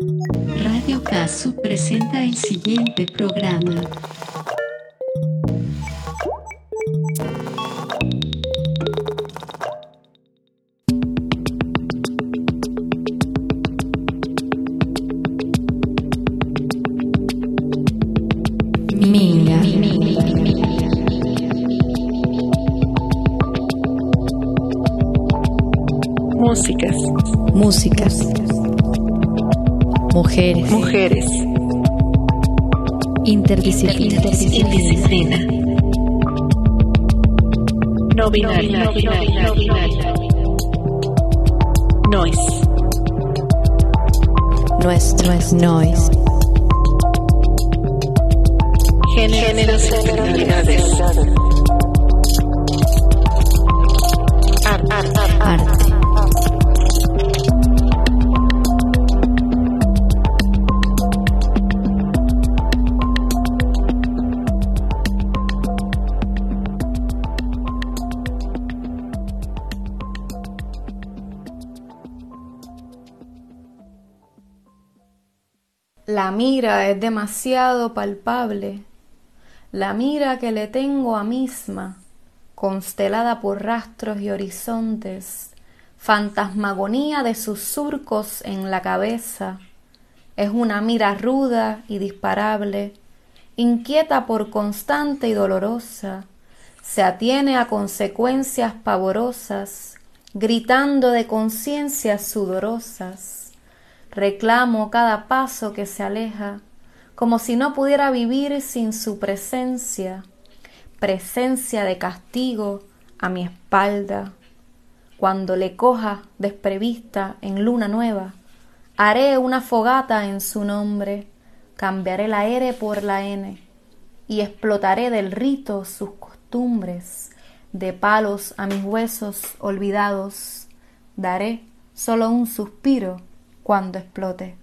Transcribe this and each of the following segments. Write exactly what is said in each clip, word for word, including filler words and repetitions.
Radio Casu presenta el siguiente programa. Minga. Músicas. Músicas. Mujeres. Mujeres. Interdisciplina. Interdisciplina. No binaria. No binaria. No binaria. Noise. Nuestro es noise. Géneros y finalidades. Arte. Arte. La mira es demasiado palpable, la mira que le tengo a misma, constelada por rastros y horizontes, fantasmagonía de sus surcos en la cabeza, es una mira ruda y disparable, inquieta por constante y dolorosa, se atiene a consecuencias pavorosas, gritando de conciencias sudorosas. Reclamo cada paso que se aleja, como si no pudiera vivir sin su presencia, presencia de castigo a mi espalda. Cuando le coja desprevista en luna nueva, haré una fogata en su nombre, cambiaré la R por la N, y explotaré del rito sus costumbres, de palos a mis huesos olvidados, daré solo un suspiro cuando explote.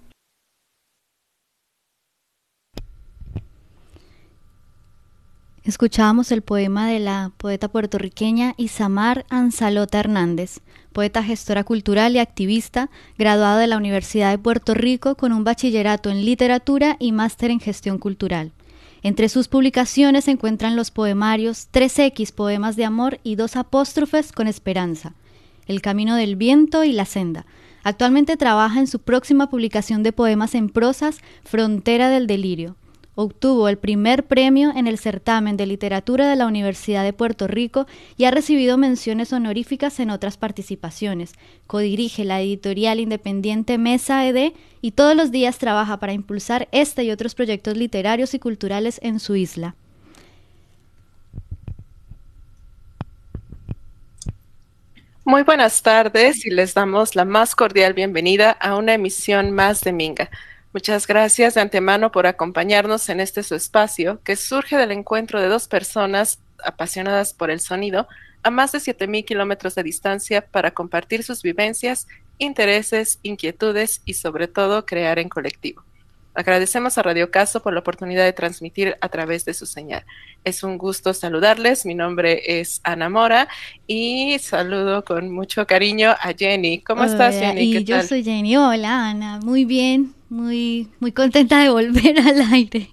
Escuchábamos el poema de la poeta puertorriqueña Isamar Anzalota Hernández, poeta gestora cultural y activista, graduada de la Universidad de Puerto Rico con un bachillerato en literatura y máster en gestión cultural. Entre sus publicaciones se encuentran los poemarios tres equis, Poemas de Amor, y dos apóstrofes con esperanza, El Camino del Viento y La Senda. Actualmente trabaja en su próxima publicación de poemas en prosas, Frontera del Delirio. Obtuvo el primer premio en el certamen de literatura de la Universidad de Puerto Rico y ha recibido menciones honoríficas en otras participaciones. Codirige la editorial independiente Mesa E D y todos los días trabaja para impulsar este y otros proyectos literarios y culturales en su isla. Muy buenas tardes y les damos la más cordial bienvenida a una emisión más de Minga. Muchas gracias de antemano por acompañarnos en este su espacio que surge del encuentro de dos personas apasionadas por el sonido a más de siete mil kilómetros de distancia para compartir sus vivencias, intereses, inquietudes y sobre todo crear en colectivo. Agradecemos a Radio Caso por la oportunidad de transmitir a través de su señal. Es un gusto saludarles. Mi nombre es Ana Mora y saludo con mucho cariño a Jenny. ¿Cómo Hola, estás, Jenny? y ¿Qué yo tal? soy Jenny. Hola, Ana. Muy bien, muy, muy contenta de volver al aire.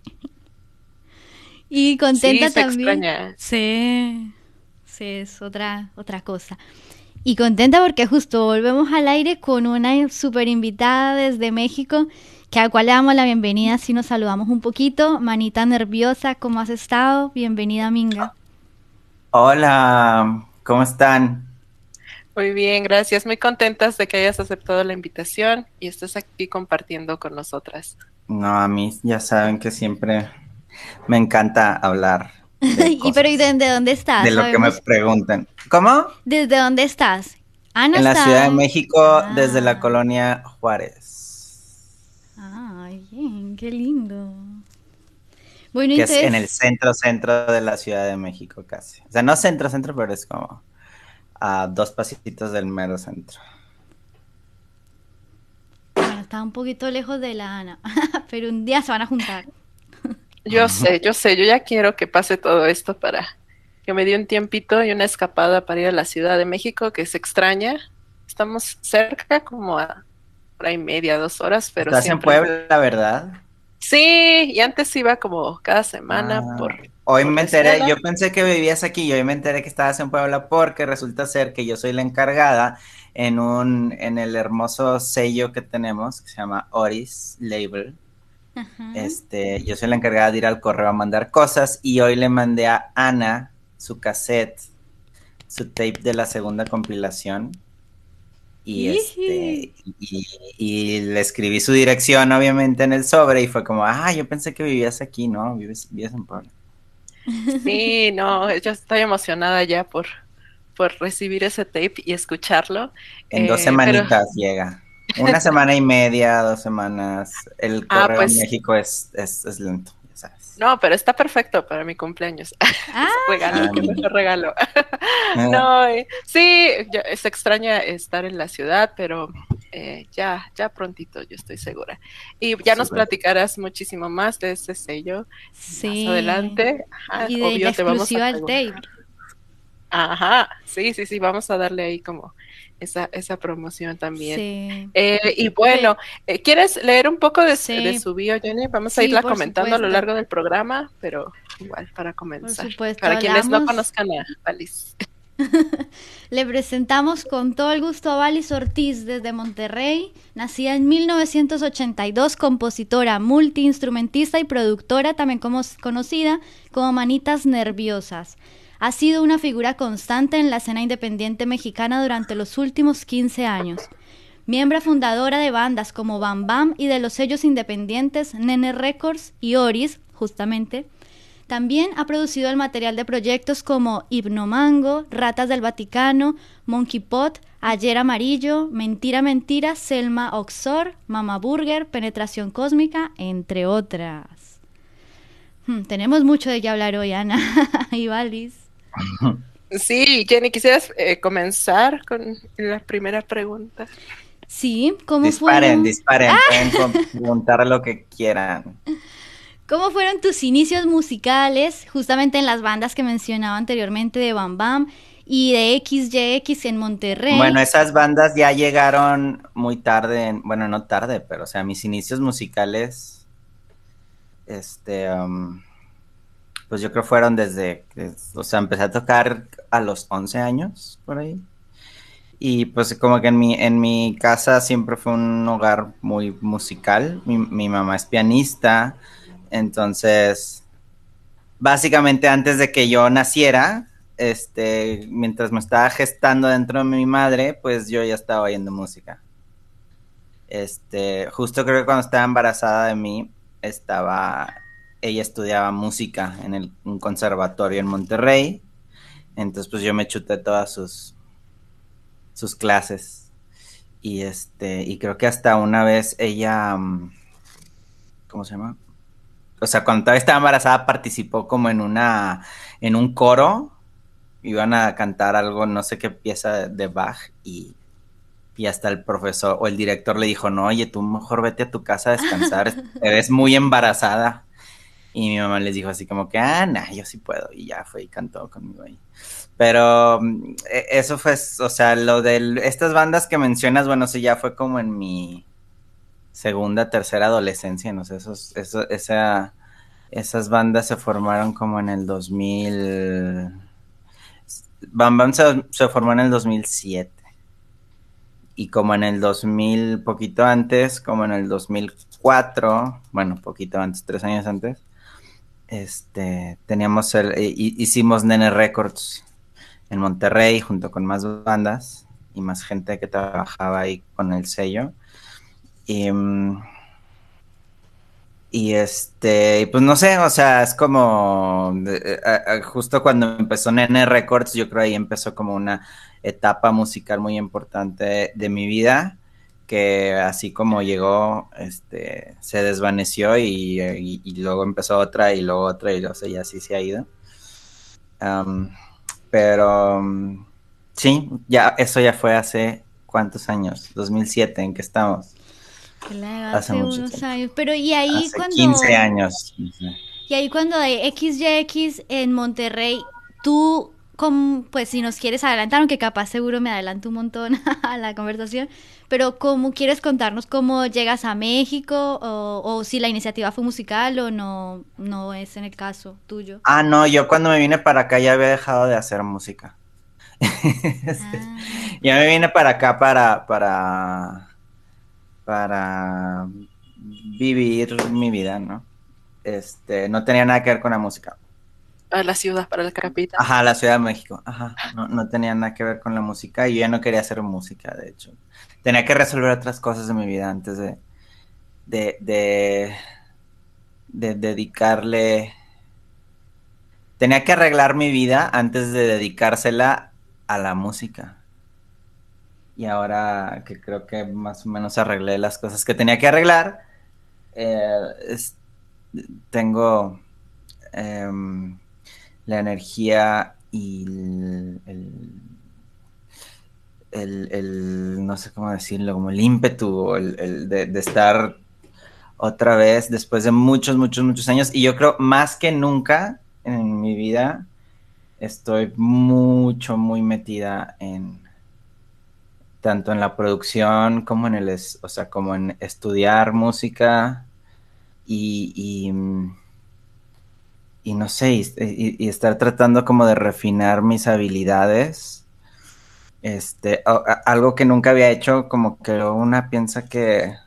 Y contenta Sí, se también. extraña. Sí, sí, es otra, otra cosa. Y contenta porque justo volvemos al aire con una súper invitada desde México, que a la cual le damos la bienvenida si nos saludamos un poquito. Manita nerviosa, ¿cómo has estado? Bienvenida, Minga. Hola, ¿cómo están? Muy bien, gracias. Muy contentas de que hayas aceptado la invitación y estés aquí compartiendo con nosotras. No, a mí ya saben que siempre me encanta hablar de y cosas, pero ¿y desde dónde estás? de lo que me Sabemos preguntan. ¿Cómo? ¿Desde dónde estás? Ana En la está... Ciudad de México, Ah. desde la colonia Juárez. Ay, bien, qué lindo. Bueno, Que entonces... es en el centro, centro de la Ciudad de México casi. O sea, no centro, centro, pero es como a dos pasitos del mero centro. Bueno, está un poquito lejos de la Ana, pero un día se van a juntar. Yo sé, yo sé, yo ya quiero que pase todo esto para que me dé un tiempito y una escapada para ir a la Ciudad de México, que se extraña. Estamos cerca, como a hora y media, dos horas, pero Estás en siempre... Puebla, ¿verdad? Sí, y antes iba como cada semana Ah, por, hoy por me la enteré, escuela. yo pensé que vivías aquí y hoy me enteré que estabas en Puebla porque resulta ser que yo soy la encargada en un, en el hermoso sello que tenemos que se llama Oris Label. Ajá. Este, yo soy la encargada de ir al correo a mandar cosas y hoy le mandé a Ana su cassette, su tape de la segunda compilación y Iji. este y, y le escribí su dirección obviamente en el sobre y fue como, ah, yo pensé que vivías aquí, ¿no? Vives, vives en Puebla. Sí, no, yo estoy emocionada ya por, por recibir ese tape y escucharlo. En dos Eh, pero, semanitas llega. Una semana y media, dos semanas. El ah, correo en pues, México es, es, es lento, ya sabes. no, pero está perfecto para mi cumpleaños. Ah, Regalo, Ah, qué mira. mejor regalo. Ah, No, eh, sí, ya- se extraña estar en la ciudad, pero eh, ya, ya prontito, yo estoy segura. Y ya nos súper. platicarás muchísimo más de ese sello más sí. adelante. Ajá, Y de la obvio, te vamos a exclusiva del preguntar. tape. Ajá, sí, sí, sí, vamos a darle ahí como esa, esa promoción también. Sí. Eh, y Ve, bueno, eh, ¿quieres leer un poco de, su- de sí, su bio, Jenny? Vamos a sí, irla por comentando a lo supuesto. largo del programa, pero igual para Por comenzar. supuesto, Para quienes no hablamos. conozcan a Alice. Le presentamos con todo el gusto a Valis Ortiz desde Monterrey, nacida en mil novecientos ochenta y dos, compositora, multiinstrumentista y productora, también como, conocida como Manitas Nerviosas. Ha sido una figura constante en la escena independiente mexicana durante los últimos quince años. Miembro fundadora de bandas como Bam Bam y de los sellos independientes Nene Records y Oris, justamente. También ha producido el material de proyectos como Hipnomango, Ratas del Vaticano, Monkey Pot, Ayer Amarillo, Mentira Mentira, Selma Oxor, Mama Burger, Penetración Cósmica, entre otras. Hmm, tenemos mucho de qué hablar hoy, Ana y Valis. Sí, Jenny, ¿quisieras eh, comenzar con la primera pregunta? Sí, ¿cómo Disparen, fueron? disparen, pueden com- preguntar lo que quieran. ¿Cómo fueron tus inicios musicales, justamente en las bandas que mencionaba anteriormente de Bam Bam y de X Y X en Bueno, Monterrey? esas bandas ya llegaron muy tarde, en- bueno, no tarde, pero o sea, mis inicios musicales, este, um, pues yo creo fueron desde, des- o sea, empecé a tocar a los once años, por ahí. Y pues como que en mi, en mi casa siempre fue un hogar muy musical. Mi, mi mamá es pianista, entonces básicamente antes de que yo naciera, este, mientras me estaba gestando dentro de mi madre, pues yo ya estaba oyendo música. Este, justo creo que cuando estaba embarazada de mí, estaba, ella estudiaba música en el, un conservatorio en Monterrey, entonces pues yo me chuté todas sus, sus clases. Y este, y creo que hasta una vez ella, mm, ¿cómo se llama? O sea, cuando todavía estaba embarazada participó como en una, en un coro, iban a cantar algo, no sé qué pieza de Bach, y, y hasta el profesor o el director le dijo, no, oye, tú mejor vete a tu casa a descansar, eres muy embarazada. Y mi mamá les dijo así como que, ah, nah, yo sí puedo. Y ya fue y cantó conmigo ahí. Pero mm, e- eso fue, o sea, lo de estas bandas que mencionas, bueno, sí, ya fue como en mi segunda, tercera adolescencia, no sé, esos, eso, esa, esas bandas se formaron como en el dos mil. Bam Bam se, se formó en el dos mil siete. Y como en el dos mil, poquito antes, como en el dos mil cuatro, bueno, poquito antes, tres años antes, este, teníamos el, hicimos Nene Records en Monterrey junto con más bandas y más gente que trabajaba ahí con el sello. Y, y este, pues no sé, o sea, es como eh, eh, justo cuando empezó Nene Records, yo creo ahí empezó como una etapa musical muy importante de, de mi vida, que así como llegó, este, se desvaneció y, y, y luego empezó otra y luego otra y, o sea, y así se ha ido. Um, pero um, sí, ya eso ya fue hace ¿cuántos años? dos mil siete, ¿en qué estamos? Claro, Hace hace mucho unos tiempo. años. Pero y ahí Hace quince cuando, años. y ahí cuando de X Y X en Monterrey, ¿tú ¿cómo, pues si nos quieres adelantar, aunque capaz seguro me adelanto un montón a la conversación, pero cómo quieres contarnos cómo llegas a México o, o si la iniciativa fue musical o no, no es en el caso tuyo? Ah, no, yo cuando me vine para acá ya había dejado de hacer música. Ah, Ya me vine para acá para, para, para vivir mi vida, ¿no? Este, no tenía nada que ver con la música. A la ciudad, para la capital. Ajá, la Ciudad de México. Ajá, no, no tenía nada que ver con la música y yo ya no quería hacer música, de hecho. Tenía que resolver otras cosas de mi vida antes de, de, de, de dedicarle. Tenía que arreglar mi vida antes de dedicársela a la música. Y ahora que creo que más o menos arreglé las cosas que tenía que arreglar, eh, es- tengo em, la energía y el, el- el- el- no sé cómo decirlo, como el ímpetu el, el de, de estar otra vez después de muchos, muchos, muchos años. Y yo creo más que nunca en mi vida estoy mucho, muy metida en tanto en la producción como en el, es- o sea, como en estudiar música y, y, y no sé, y, y- y estar tratando como de refinar mis habilidades. Este, a- a- algo que nunca había hecho, como que una piensa que,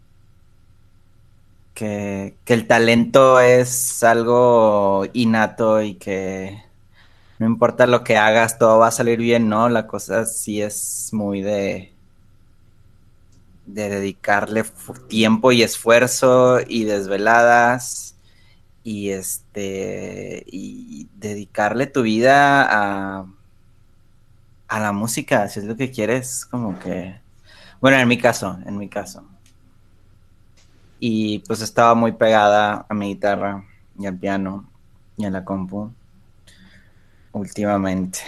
que, que el talento es algo innato y que no importa lo que hagas, todo va a salir bien, ¿no? La cosa sí es muy de de dedicarle tiempo y esfuerzo y desveladas y este y dedicarle tu vida a, a la música, si es lo que quieres, como que, bueno, en mi caso, en mi caso. Y pues estaba muy pegada a mi guitarra y al piano y a la compu últimamente.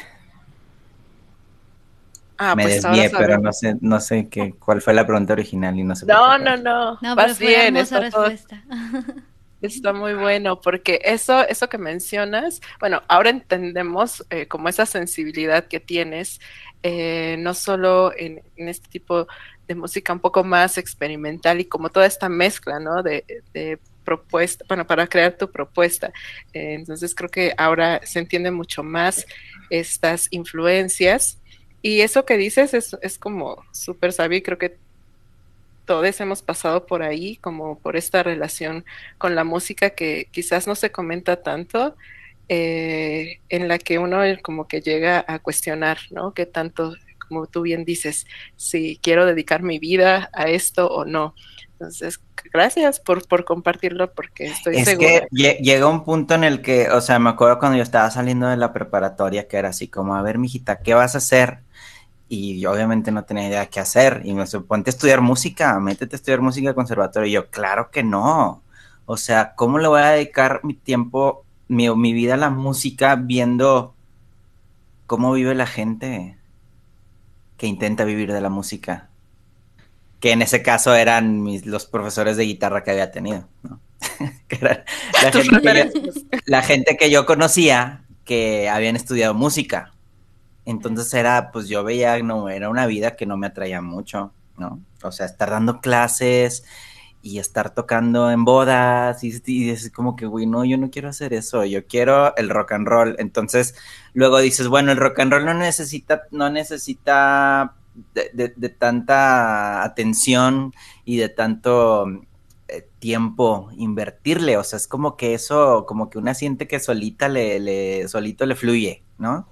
Ah, Me pues ahora desvié, pero sabemos. no sé, no sé qué, cuál fue la pregunta original y no sé por qué No, acá. no, no, no, pero vas fue una bien, hermosa está todo, respuesta. está muy bueno, porque eso, eso que mencionas, bueno, ahora entendemos eh, como esa sensibilidad que tienes, eh, no solo en, en este tipo de música un poco más experimental y como toda esta mezcla, ¿no? De, de propuesta, bueno, para crear tu propuesta. Eh, entonces creo que ahora se entiende mucho más estas influencias. Y eso que dices es, es como súper sabio y creo que todos hemos pasado por ahí, como por esta relación con la música que quizás no se comenta tanto, eh, en la que uno como que llega a cuestionar, ¿no? Qué tanto, como tú bien dices, si quiero dedicar mi vida a esto o no. Entonces, gracias por, por compartirlo porque estoy Es segura. que lle- llega un punto en el que, o sea, me acuerdo cuando yo estaba saliendo de la preparatoria que era así como, a ver, mijita, ¿qué vas a hacer? Y yo obviamente no tenía idea qué hacer. Y me dice, ponte a estudiar música, métete a estudiar música al conservatorio. Y yo, claro que no. O sea, ¿cómo le voy a dedicar mi tiempo, mi, mi vida a la música viendo cómo vive la gente que intenta vivir de la música? Que en ese caso eran mis, los profesores de guitarra que había tenido, ¿no? Que era la Tus gente que yo, referencias. la gente que yo conocía que habían estudiado música. Entonces era, pues yo veía, no, era una vida que no me atraía mucho, ¿no? O sea, estar dando clases y estar tocando en bodas y, y es como que, güey, no, yo no quiero hacer eso, yo quiero el rock and roll. Entonces, luego dices, bueno, el rock and roll no necesita, no necesita de, de, de tanta atención y de tanto eh, tiempo invertirle, o sea, es como que eso, como que una siente que solita le, le solito le fluye, ¿no?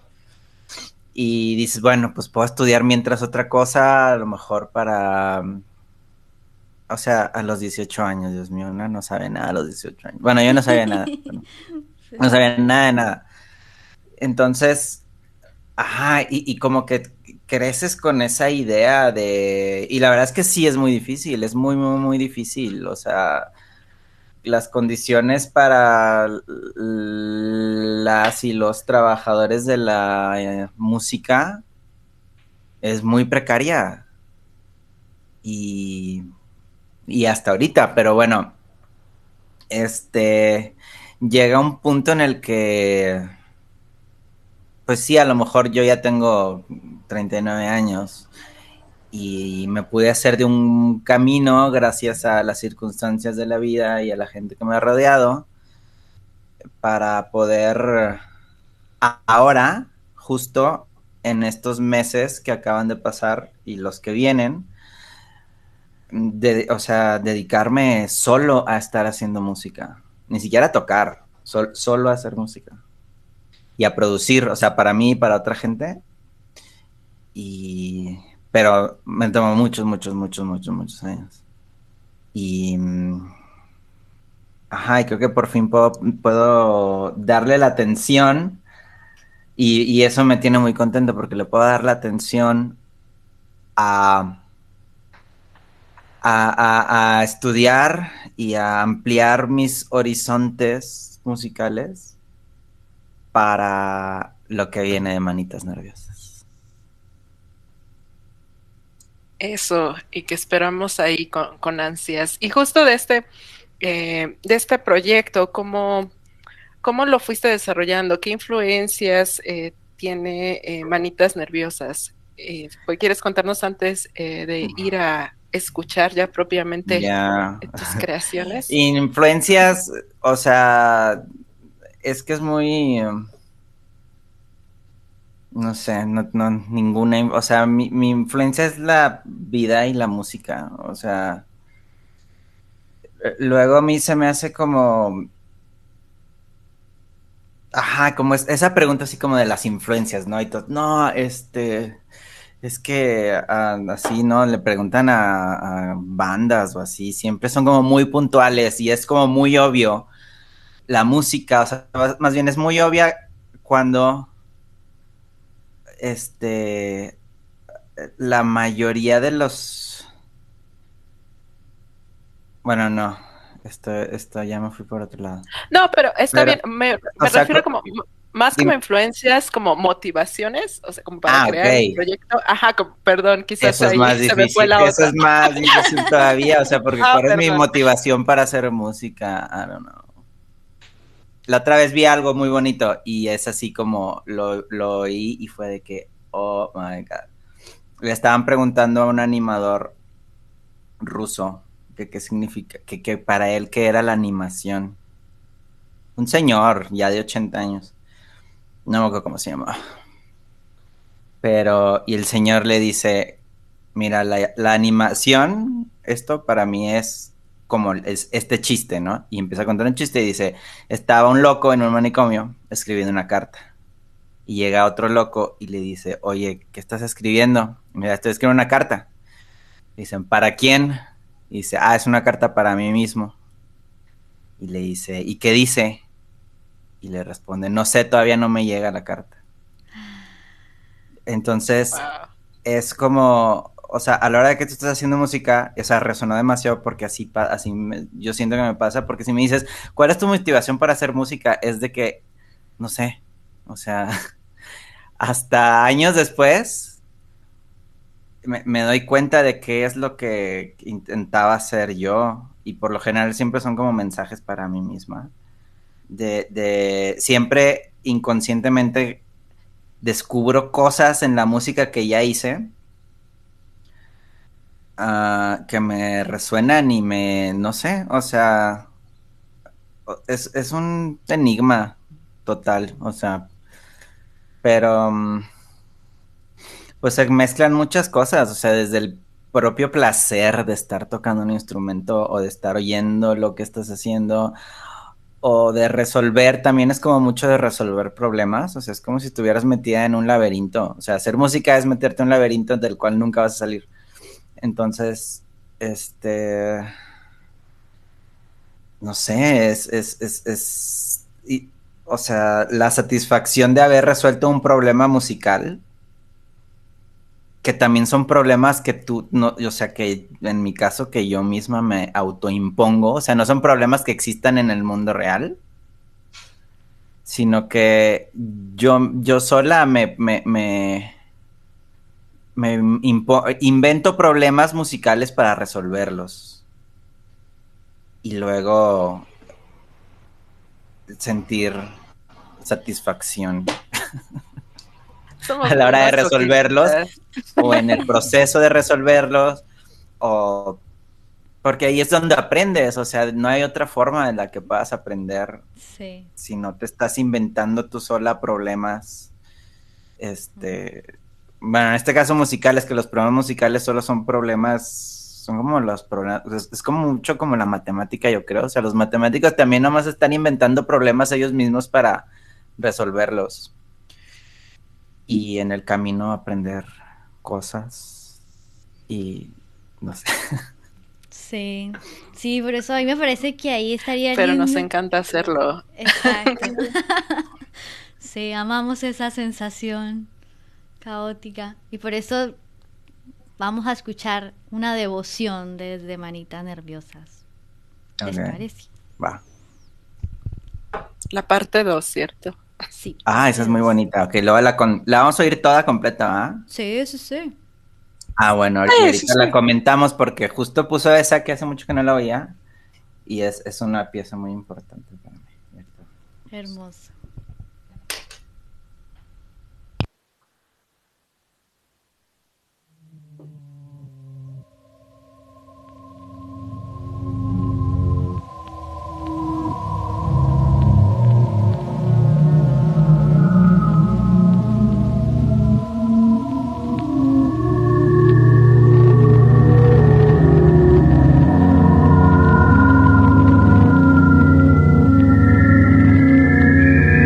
Y dices, bueno, pues puedo estudiar mientras otra cosa, a lo mejor para, o sea, a los dieciocho años, Dios mío, una no sabe nada a los dieciocho años. Bueno, yo no sabía nada, bueno, no Sí. sabía nada de nada. Entonces, ajá, y, y como que creces con esa idea de, y la verdad es que sí es muy difícil, es muy, muy, muy difícil, o sea, las condiciones para las y los trabajadores de la eh, música es muy precaria y, y hasta ahorita, pero bueno, este llega un punto en el que pues sí, a lo mejor yo ya tengo treinta y nueve años y me pude hacer de un camino gracias a las circunstancias de la vida y a la gente que me ha rodeado para poder ahora, justo en estos meses que acaban de pasar y los que vienen, de, o sea, dedicarme solo a estar haciendo música, ni siquiera a tocar, sol, solo a hacer música y a producir, o sea, para mí y para otra gente. Y pero me tomó muchos, muchos, muchos, muchos, muchos años. Y ajá, y creo que por fin puedo, puedo darle la atención y, y eso me tiene muy contento porque le puedo dar la atención a, a, a, a estudiar y a ampliar mis horizontes musicales para lo que viene de Manitas Nerviosas. Eso, y que esperamos ahí con, con ansias. Y justo de este, eh, de este proyecto, ¿cómo, cómo lo fuiste desarrollando? ¿Qué influencias eh, tiene eh, Manitas Nerviosas? Eh, pues, ¿quieres contarnos antes eh, de ir a escuchar ya propiamente Ya. tus creaciones? Influencias, o sea, es que es muy, no sé, no, no ninguna, o sea, mi, mi influencia es la vida y la música, o sea, luego a mí se me hace como, ajá, como es, esa pregunta así como de las influencias, ¿no? Y todo, no, este, es que uh, así, ¿no? Le preguntan a, a bandas o así, siempre son como muy puntuales y es como muy obvio la música, o sea, más bien es muy obvia cuando este la mayoría de los bueno, no, esto, esto ya me fui por otro lado. No, pero está Pero, bien, me, o me sea, refiero como más como dime. influencias, como motivaciones, o sea, como para Ah, crear el ok. proyecto. Ajá, como, perdón, quizás Eso es ahí más se me fue difícil, la eso es onda. más difícil todavía, o sea, porque Ah, ¿cuál es mi perdón. motivación para hacer música? I don't know. La otra vez vi algo muy bonito y es así como lo, lo oí y fue de que, oh my God. Le estaban preguntando a un animador ruso que qué significa, que, que para él qué era la animación. Un señor ya de ochenta años. No me acuerdo cómo se llama. Pero, y el señor le dice, mira, la, la animación, esto para mí es como es este chiste, ¿no? Y empieza a contar un chiste y dice, estaba un loco en un manicomio escribiendo una carta. Y llega otro loco y le dice, oye, ¿qué estás escribiendo? Mira, estoy escribiendo una carta. Dicen, ¿para quién? Y dice, ah, es una carta para mí mismo. Y le dice, ¿y qué dice? Y le responde, no sé, todavía no me llega la carta. Entonces, Wow. es como, o sea, a la hora de que tú estás haciendo música, o sea, resonó demasiado porque así, así me, yo siento que me pasa, porque si me dices, ¿cuál es tu motivación para hacer música? Es de que, no sé, o sea, hasta años después me, me doy cuenta de qué es lo que intentaba hacer yo y por lo general siempre son como mensajes para mí misma. De, de siempre inconscientemente descubro cosas en la música que ya hice uh, que me resuenan y me, no sé, o sea, es, es un enigma total, o sea, pero um, pues se mezclan muchas cosas, o sea, desde el propio placer de estar tocando un instrumento o de estar oyendo lo que estás haciendo o de resolver, también es como mucho de resolver problemas, o sea, es como si estuvieras metida en un laberinto, o sea, hacer música es meterte en un laberinto del cual nunca vas a salir. Entonces, este, no sé, es, es, es, es y, o sea, la satisfacción de haber resuelto un problema musical, que también son problemas que tú, no, o sea, que en mi caso que yo misma me autoimpongo, o sea, no son problemas que existan en el mundo real, sino que yo, yo sola me, me, me, me impo invento problemas musicales para resolverlos. Y luego sentir satisfacción. Somos a la muy hora de resolverlos masoquistas. o en el proceso de resolverlos, o porque ahí es donde aprendes, o sea, no hay otra forma en la que puedas aprender Sí. si no te estás inventando tú sola problemas. Este, bueno, en este caso musicales, que los problemas musicales solo son problemas, son como los problemas, es, es como mucho como la matemática, yo creo, o sea, los matemáticos también nomás están inventando problemas ellos mismos para resolverlos y en el camino aprender cosas y no sé. Sí, sí, por eso a mí me parece que ahí estaría Pero nos lindo. encanta hacerlo. Exacto. Sí, amamos esa sensación caótica y por eso vamos a escuchar una devoción desde Manitas Nerviosas. ¿Les Ok, parece? va. La parte dos, ¿cierto? Sí. Ah, esa es muy bonita. Ok, luego la, con, la vamos a oír toda completa, ¿ah? Sí, sí, sí. Ah, bueno, y Sí, ahorita sí, sí. la comentamos porque justo puso esa que hace mucho que no la oía y es, es una pieza muy importante para mí. Ahorita. Hermoso. Thank you.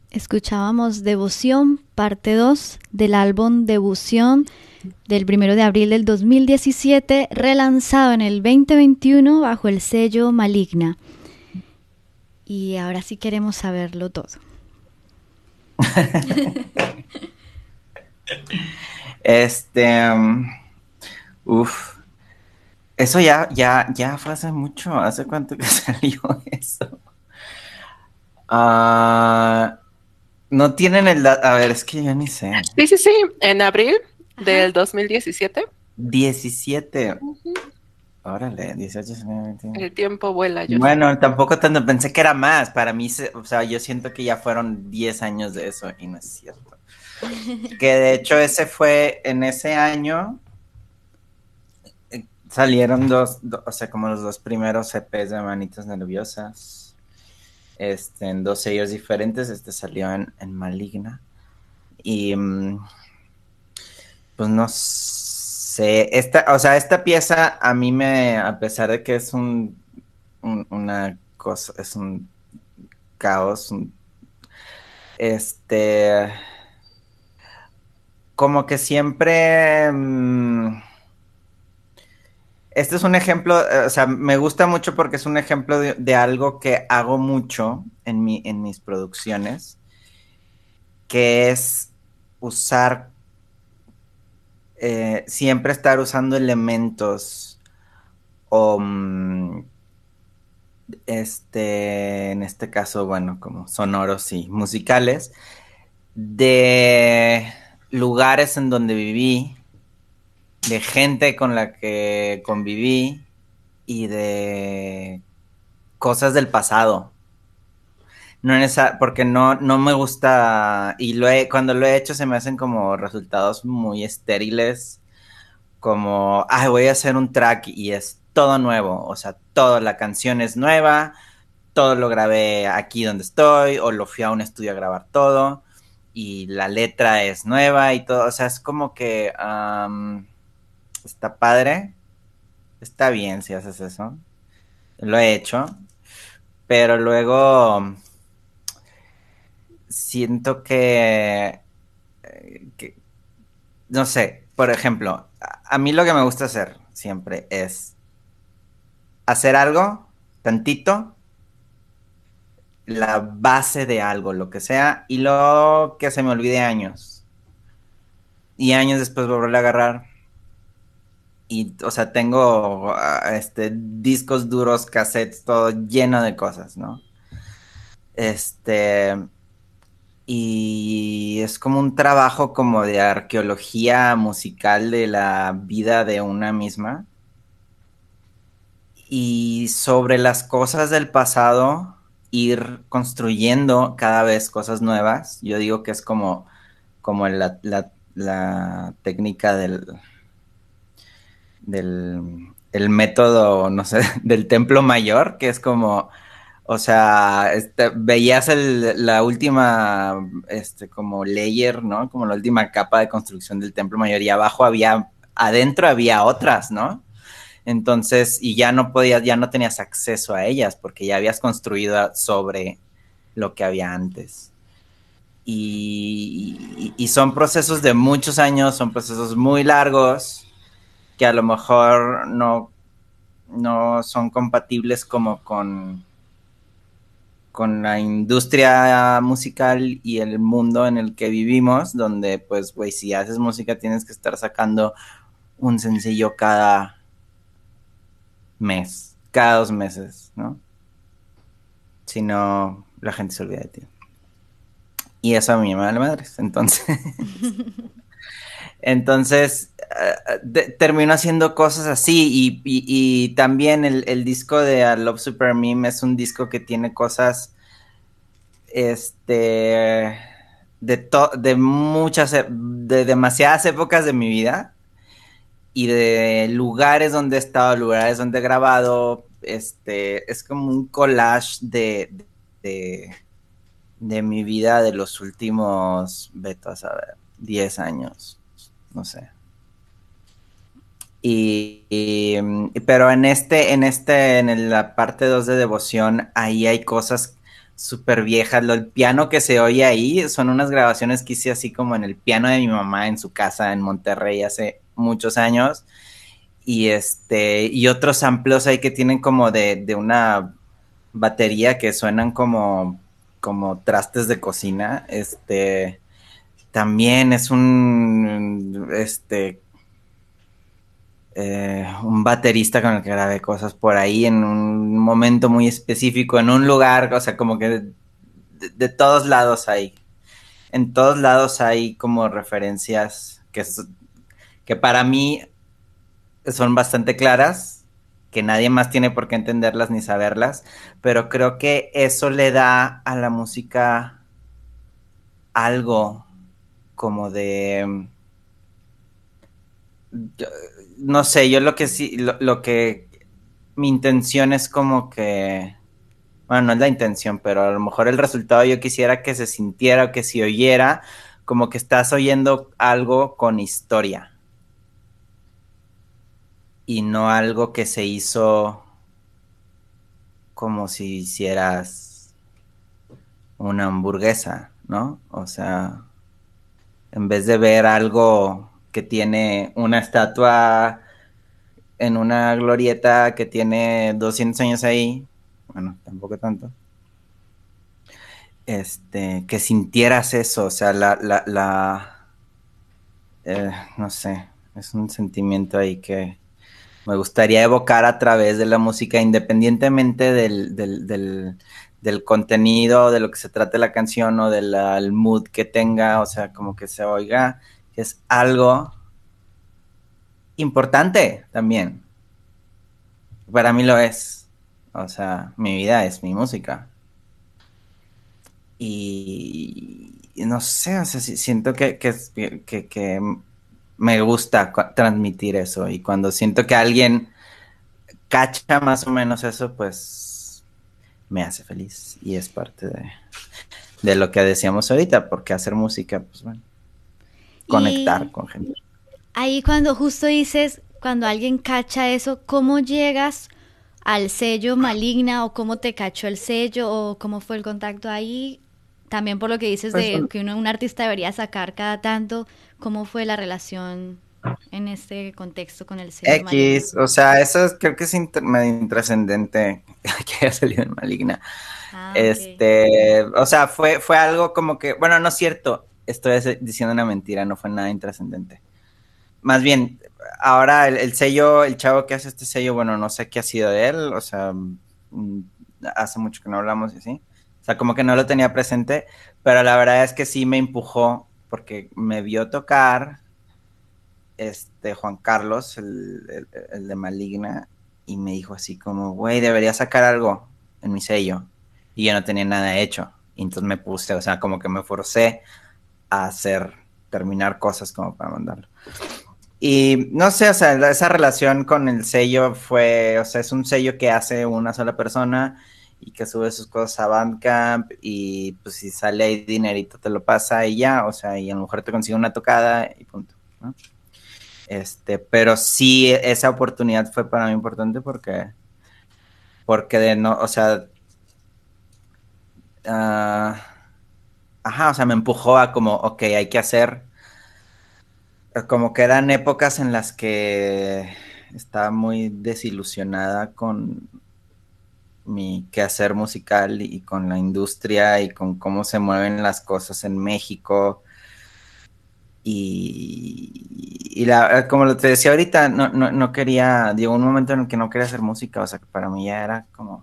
Escuchábamos Devoción, parte dos del álbum Devoción del primero de abril del dos mil diecisiete, relanzado en el veinte veintiuno bajo el sello Maligna. Y ahora sí queremos saberlo todo. este, um, uff, eso ya, ya, ya fue hace mucho. ¿Hace cuánto que salió eso? Ah... Uh, no tienen el... A ver, es que yo ni sé. Sí, sí, sí. En abril del dos mil diecisiete. diecisiete. Uh-huh. Órale, dieciocho, diecinueve, veinte. El tiempo vuela. Yo bueno, sé. Tampoco tanto. Pensé que era más. Para mí, o sea, yo siento que ya fueron diez años de eso y no es cierto. Que de hecho ese fue en ese año. Eh, salieron dos, do, o sea, como los dos primeros E Pes de Manitas Nerviosas. Este, en dos sellos diferentes, este salió en, en Maligna. Y pues no sé, esta, o sea, esta pieza a mí me, a pesar de que es un, un una cosa, es un caos, un, este, como que siempre, um, este es un ejemplo, o sea, me gusta mucho porque es un ejemplo de, de algo que hago mucho en, mi, en mis producciones, que es usar, eh, siempre estar usando elementos o, um, este, en este caso, bueno, como sonoros y musicales, de lugares en donde viví, de gente con la que conviví y de cosas del pasado. No en esa, porque no, no me gusta, y lo he, cuando lo he hecho se me hacen como resultados muy estériles, como, ah, voy a hacer un track y es todo nuevo, o sea, toda la canción es nueva, todo lo grabé aquí donde estoy, o lo fui a un estudio a grabar todo, y la letra es nueva y todo, o sea, es como que um, está padre, está bien si haces eso, lo he hecho, pero luego siento que, que no sé, por ejemplo, a mí lo que me gusta hacer siempre es hacer algo, tantito, la base de algo, lo que sea, y luego que se me olvide años. Y años después volverlo a agarrar. Y, o sea, tengo uh, este, discos duros, cassettes, todo lleno de cosas, ¿no? Este... Y es como un trabajo como de arqueología musical de la vida de una misma. Y sobre las cosas del pasado, ir construyendo cada vez cosas nuevas. Yo digo que es como, como la, la, la técnica del, del el método, no sé, del templo mayor, que es como, o sea, este, veías el, la última, este, como layer, ¿no? Como la última capa de construcción del templo mayor y abajo había, adentro había otras, ¿no? Entonces, y ya no podías, ya no tenías acceso a ellas porque ya habías construido sobre lo que había antes. Y, y, y son procesos de muchos años, son procesos muy largos que a lo mejor no, no son compatibles como con, con la industria musical y el mundo en el que vivimos, donde pues, güey, si haces música tienes que estar sacando un sencillo cada mes, cada dos meses, ¿no? Si no, la gente se olvida de ti. Y eso a mí me vale madres. Entonces, entonces uh, de, termino haciendo cosas así. Y, y, y también el, el disco de I Love Super Meme es un disco que tiene cosas este de, to, de muchas, de demasiadas épocas de mi vida. Y de lugares donde he estado, lugares donde he grabado, este, es como un collage de, de, de mi vida de los últimos, vete a saber, diez años, no sé. Y, y, pero en este, en este, en la parte dos de Devoción, ahí hay cosas súper viejas. Lo, el piano que se oye ahí son unas grabaciones que hice así como en el piano de mi mamá en su casa en Monterrey hace muchos años. Y este, y otros amplios ahí que tienen como de, de una batería que suenan como, como trastes de cocina. Este, también es un, este, eh, un baterista con el que grabé cosas por ahí en un momento muy específico, en un lugar, o sea, como que de, de todos lados hay, en todos lados hay como referencias que, que para mí son bastante claras, que nadie más tiene por qué entenderlas ni saberlas, pero creo que eso le da a la música algo como de... Yo, no sé, yo lo que sí, lo, lo que mi intención es como que, bueno, no es la intención, pero a lo mejor el resultado yo quisiera que se sintiera o que se oyera como que estás oyendo algo con historia y no algo que se hizo como si hicieras una hamburguesa, ¿no? O sea, en vez de ver algo que tiene una estatua en una glorieta que tiene doscientos años ahí, bueno, tampoco tanto, este, que sintieras eso, o sea, la, la, la eh, no sé, es un sentimiento ahí que me gustaría evocar a través de la música, independientemente del, del, del, del contenido, de lo que se trate la canción o del mood que tenga, o sea, como que se oiga, que es algo importante también. Para mí lo es. O sea, mi vida es mi música. Y, y no sé, o sea, siento que, que, que, que me gusta transmitir eso. Y cuando siento que alguien cacha más o menos eso, pues me hace feliz. Y es parte de, de lo que decíamos ahorita, porque hacer música, pues bueno, conectar y con gente. Ahí cuando justo dices, cuando alguien cacha eso, ¿cómo llegas al sello Maligna o cómo te cachó el sello o cómo fue el contacto ahí? También por lo que dices Pues, de que uno, un artista debería sacar cada tanto, ¿cómo fue la relación en este contexto con el sello Maligna? X, o sea, eso es, creo que es inter, medio intrascendente que haya salido en Maligna. Ah, este, okay. O sea, fue, fue algo como que, bueno, no es cierto, estoy diciendo una mentira, no fue nada intrascendente. Más bien, ahora el, el sello, el chavo que hace este sello, bueno, no sé qué ha sido de él, o sea, hace mucho que no hablamos y así. O sea, como que no lo tenía presente, pero la verdad es que sí me empujó porque me vio tocar este Juan Carlos, el, el, el de Maligna, y me dijo así como, güey, debería sacar algo en mi sello. Y yo no tenía nada hecho. Y entonces me puse, o sea, como que me forcé a hacer, terminar cosas como para mandarlo. Y no sé, o sea, esa relación con el sello fue, o sea, es un sello que hace una sola persona y que sube sus cosas a Bandcamp y pues si sale ahí dinerito te lo pasa y ya, o sea, y a lo mejor te consigue una tocada y punto, ¿no? Este, pero sí, esa oportunidad fue para mí importante porque, porque de no, o sea, uh, ajá, o sea, me empujó a como, ok, hay que hacer, como que eran épocas en las que estaba muy desilusionada con mi quehacer musical y con la industria y con cómo se mueven las cosas en México. Y, y la, como te decía ahorita, no, no, no quería, llegó un momento en el que no quería hacer música, o sea, que para mí ya era como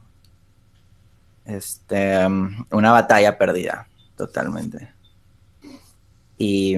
este, um, una batalla perdida, totalmente. Y,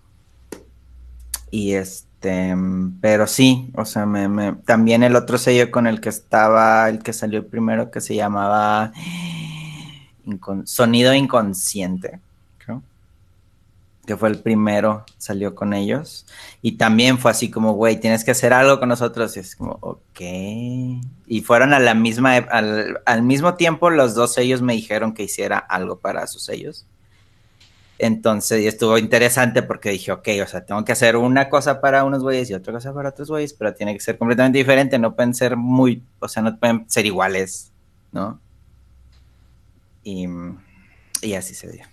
y este, pero sí, o sea, me, me, también el otro sello con el que estaba, el que salió primero, que se llamaba Incon- Sonido Inconsciente, creo. Que fue el primero, salió con ellos. Y también fue así como, güey, tienes que hacer algo con nosotros. Y es como, ok. Y fueron a la misma, al, al mismo tiempo los dos sellos me dijeron que hiciera algo para sus sellos. Entonces, y estuvo interesante porque dije, ok, o sea, tengo que hacer una cosa para unos güeyes y otra cosa para otros güeyes, pero tiene que ser completamente diferente, no pueden ser muy, o sea, no pueden ser iguales, ¿no? y, y así se dio.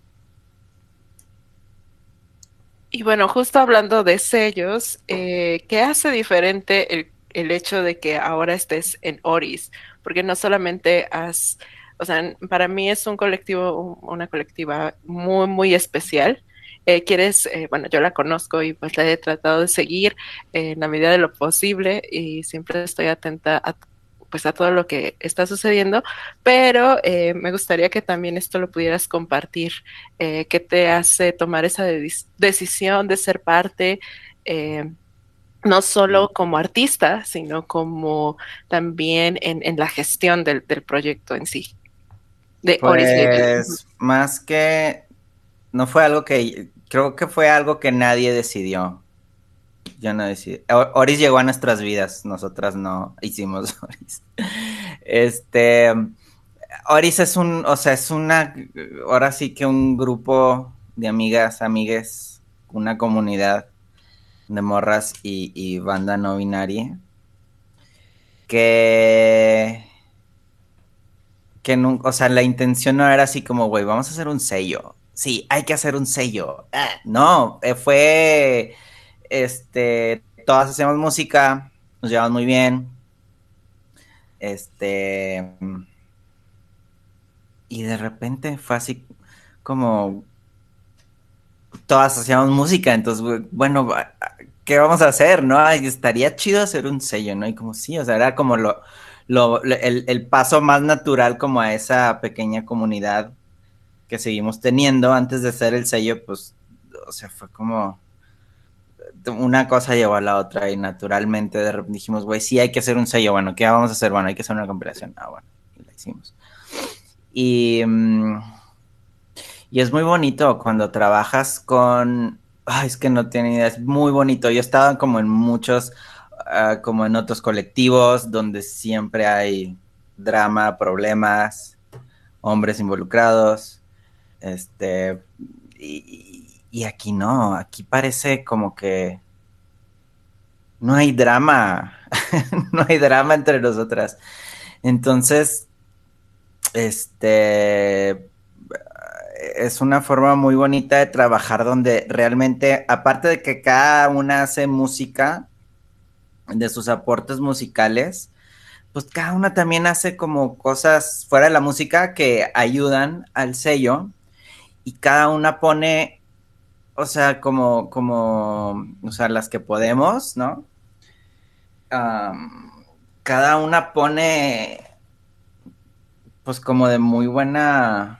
Y bueno, justo hablando de sellos, eh, ¿qué hace diferente el, el hecho de que ahora estés en Oris? Porque no solamente has, o sea, para mí es un colectivo, un- una colectiva muy, muy especial. Eh, quieres, eh, bueno, yo la conozco y pues la he tratado de seguir eh, en la medida de lo posible y siempre estoy atenta a, pues a todo lo que está sucediendo, pero eh, me gustaría que también esto lo pudieras compartir. Eh, ¿qué te hace tomar esa de- decisión de ser parte, eh, no solo como artista, sino como también en, en la gestión del, del proyecto en sí, de Oris Label? Ujú. Pues más que, no fue algo que, creo que fue algo que nadie decidió. Yo no decidí. O- Oris llegó a nuestras vidas, nosotras no hicimos Oris. Este, Oris es un, o sea, es una, ahora sí que un grupo de amigas, amigues, una comunidad de morras y, y banda no binaria que, que nunca, o sea, la intención no era así como, güey, vamos a hacer un sello. Sí, hay que hacer un sello. Ah, no, eh, fue, este, todas hacemos música, nos llevamos muy bien, este, y de repente fue así como, todas hacíamos música, entonces, bueno, ¿qué vamos a hacer, no? Ay, estaría chido hacer un sello, ¿no? Y como sí, o sea, era como lo, lo, el, el paso más natural como a esa pequeña comunidad que seguimos teniendo antes de hacer el sello, pues, o sea, fue como una cosa llevó a la otra y naturalmente de repente dijimos, güey, sí hay que hacer un sello, bueno, ¿qué vamos a hacer? Bueno, hay que hacer una compilación, ah, bueno, y la hicimos. Y... Um, Y es muy bonito cuando trabajas con... Ay, es que no tiene idea, es muy bonito. Yo estaba como en muchos, uh, como en otros colectivos donde siempre hay drama, problemas, hombres involucrados. Este, y, y aquí no, aquí parece como que no hay drama, no hay drama entre nosotras. Entonces, este, es una forma muy bonita de trabajar donde realmente, aparte de que cada una hace música, de sus aportes musicales, pues cada una también hace como cosas fuera de la música que ayudan al sello y cada una pone, o sea, como, como, o sea, las que podemos, ¿no? Um, cada una pone, pues como de muy buena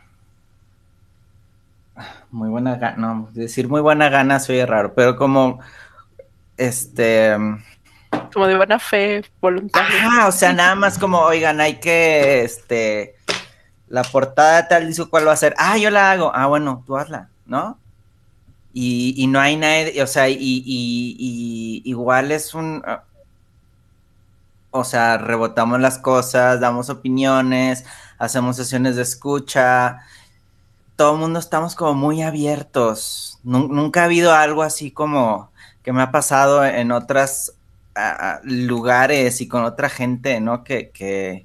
muy buena gana, no, decir muy buena gana soy raro, pero como, este, Como de buena fe, voluntaria. ajá, o sea, nada más como, oigan, hay que, este, la portada de tal disco, ¿cuál va a ser? Ah, yo la hago, ah, bueno, tú hazla, ¿no? Y, y no hay nadie, o sea, y, y, y igual es un, o sea, rebotamos las cosas, damos opiniones, hacemos sesiones de escucha, todo el mundo estamos como muy abiertos. Nunca ha habido algo así como que me ha pasado en otros uh, lugares y con otra gente, ¿no? Que, que,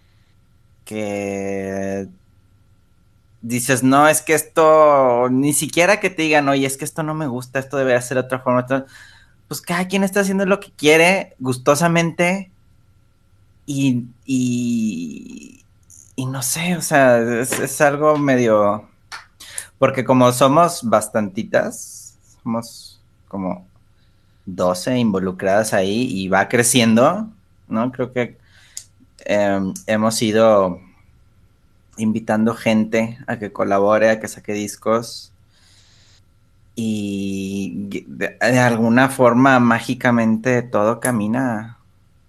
que dices, no, es que esto, ni siquiera que te digan, oye, es que esto no me gusta, esto debe ser de otra forma. Entonces, pues cada quien está haciendo lo que quiere, gustosamente, y, y, y no sé, o sea, es, es algo medio... Porque como somos bastantitas, somos como doce involucradas ahí y va creciendo, ¿no? Creo que eh, hemos ido invitando gente a que colabore, a que saque discos y de, de alguna forma mágicamente todo camina.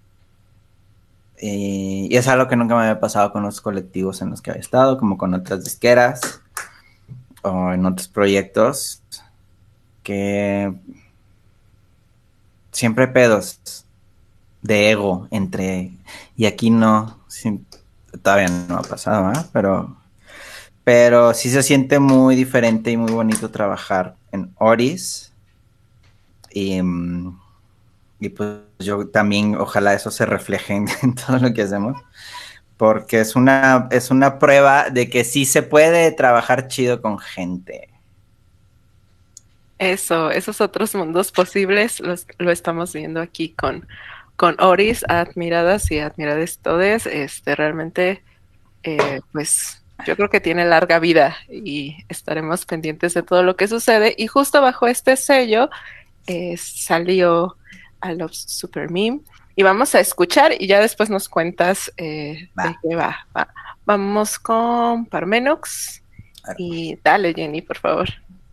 Y, y es algo que nunca me había pasado con los colectivos en los que había estado, como con otras disqueras o en otros proyectos, que siempre hay pedos de ego entre... Y aquí no, sí, todavía no ha pasado, ¿eh? Pero, pero sí se siente muy diferente y muy bonito trabajar en Oris. Y, y pues yo también, ojalá eso se refleje en, en todo lo que hacemos. porque es una, es una prueba de que sí se puede trabajar chido con gente. Eso, esos otros mundos posibles los, lo estamos viendo aquí con, con Oris, admiradas y admirades todes. Este, realmente, eh, pues yo creo que tiene larga vida y estaremos pendientes de todo lo que sucede. Y justo bajo este sello eh, salió I Love Super Meme. Y vamos a escuchar y ya después nos cuentas eh, de qué va. va. Vamos con Parmenox. Y dale, Jenny, por favor.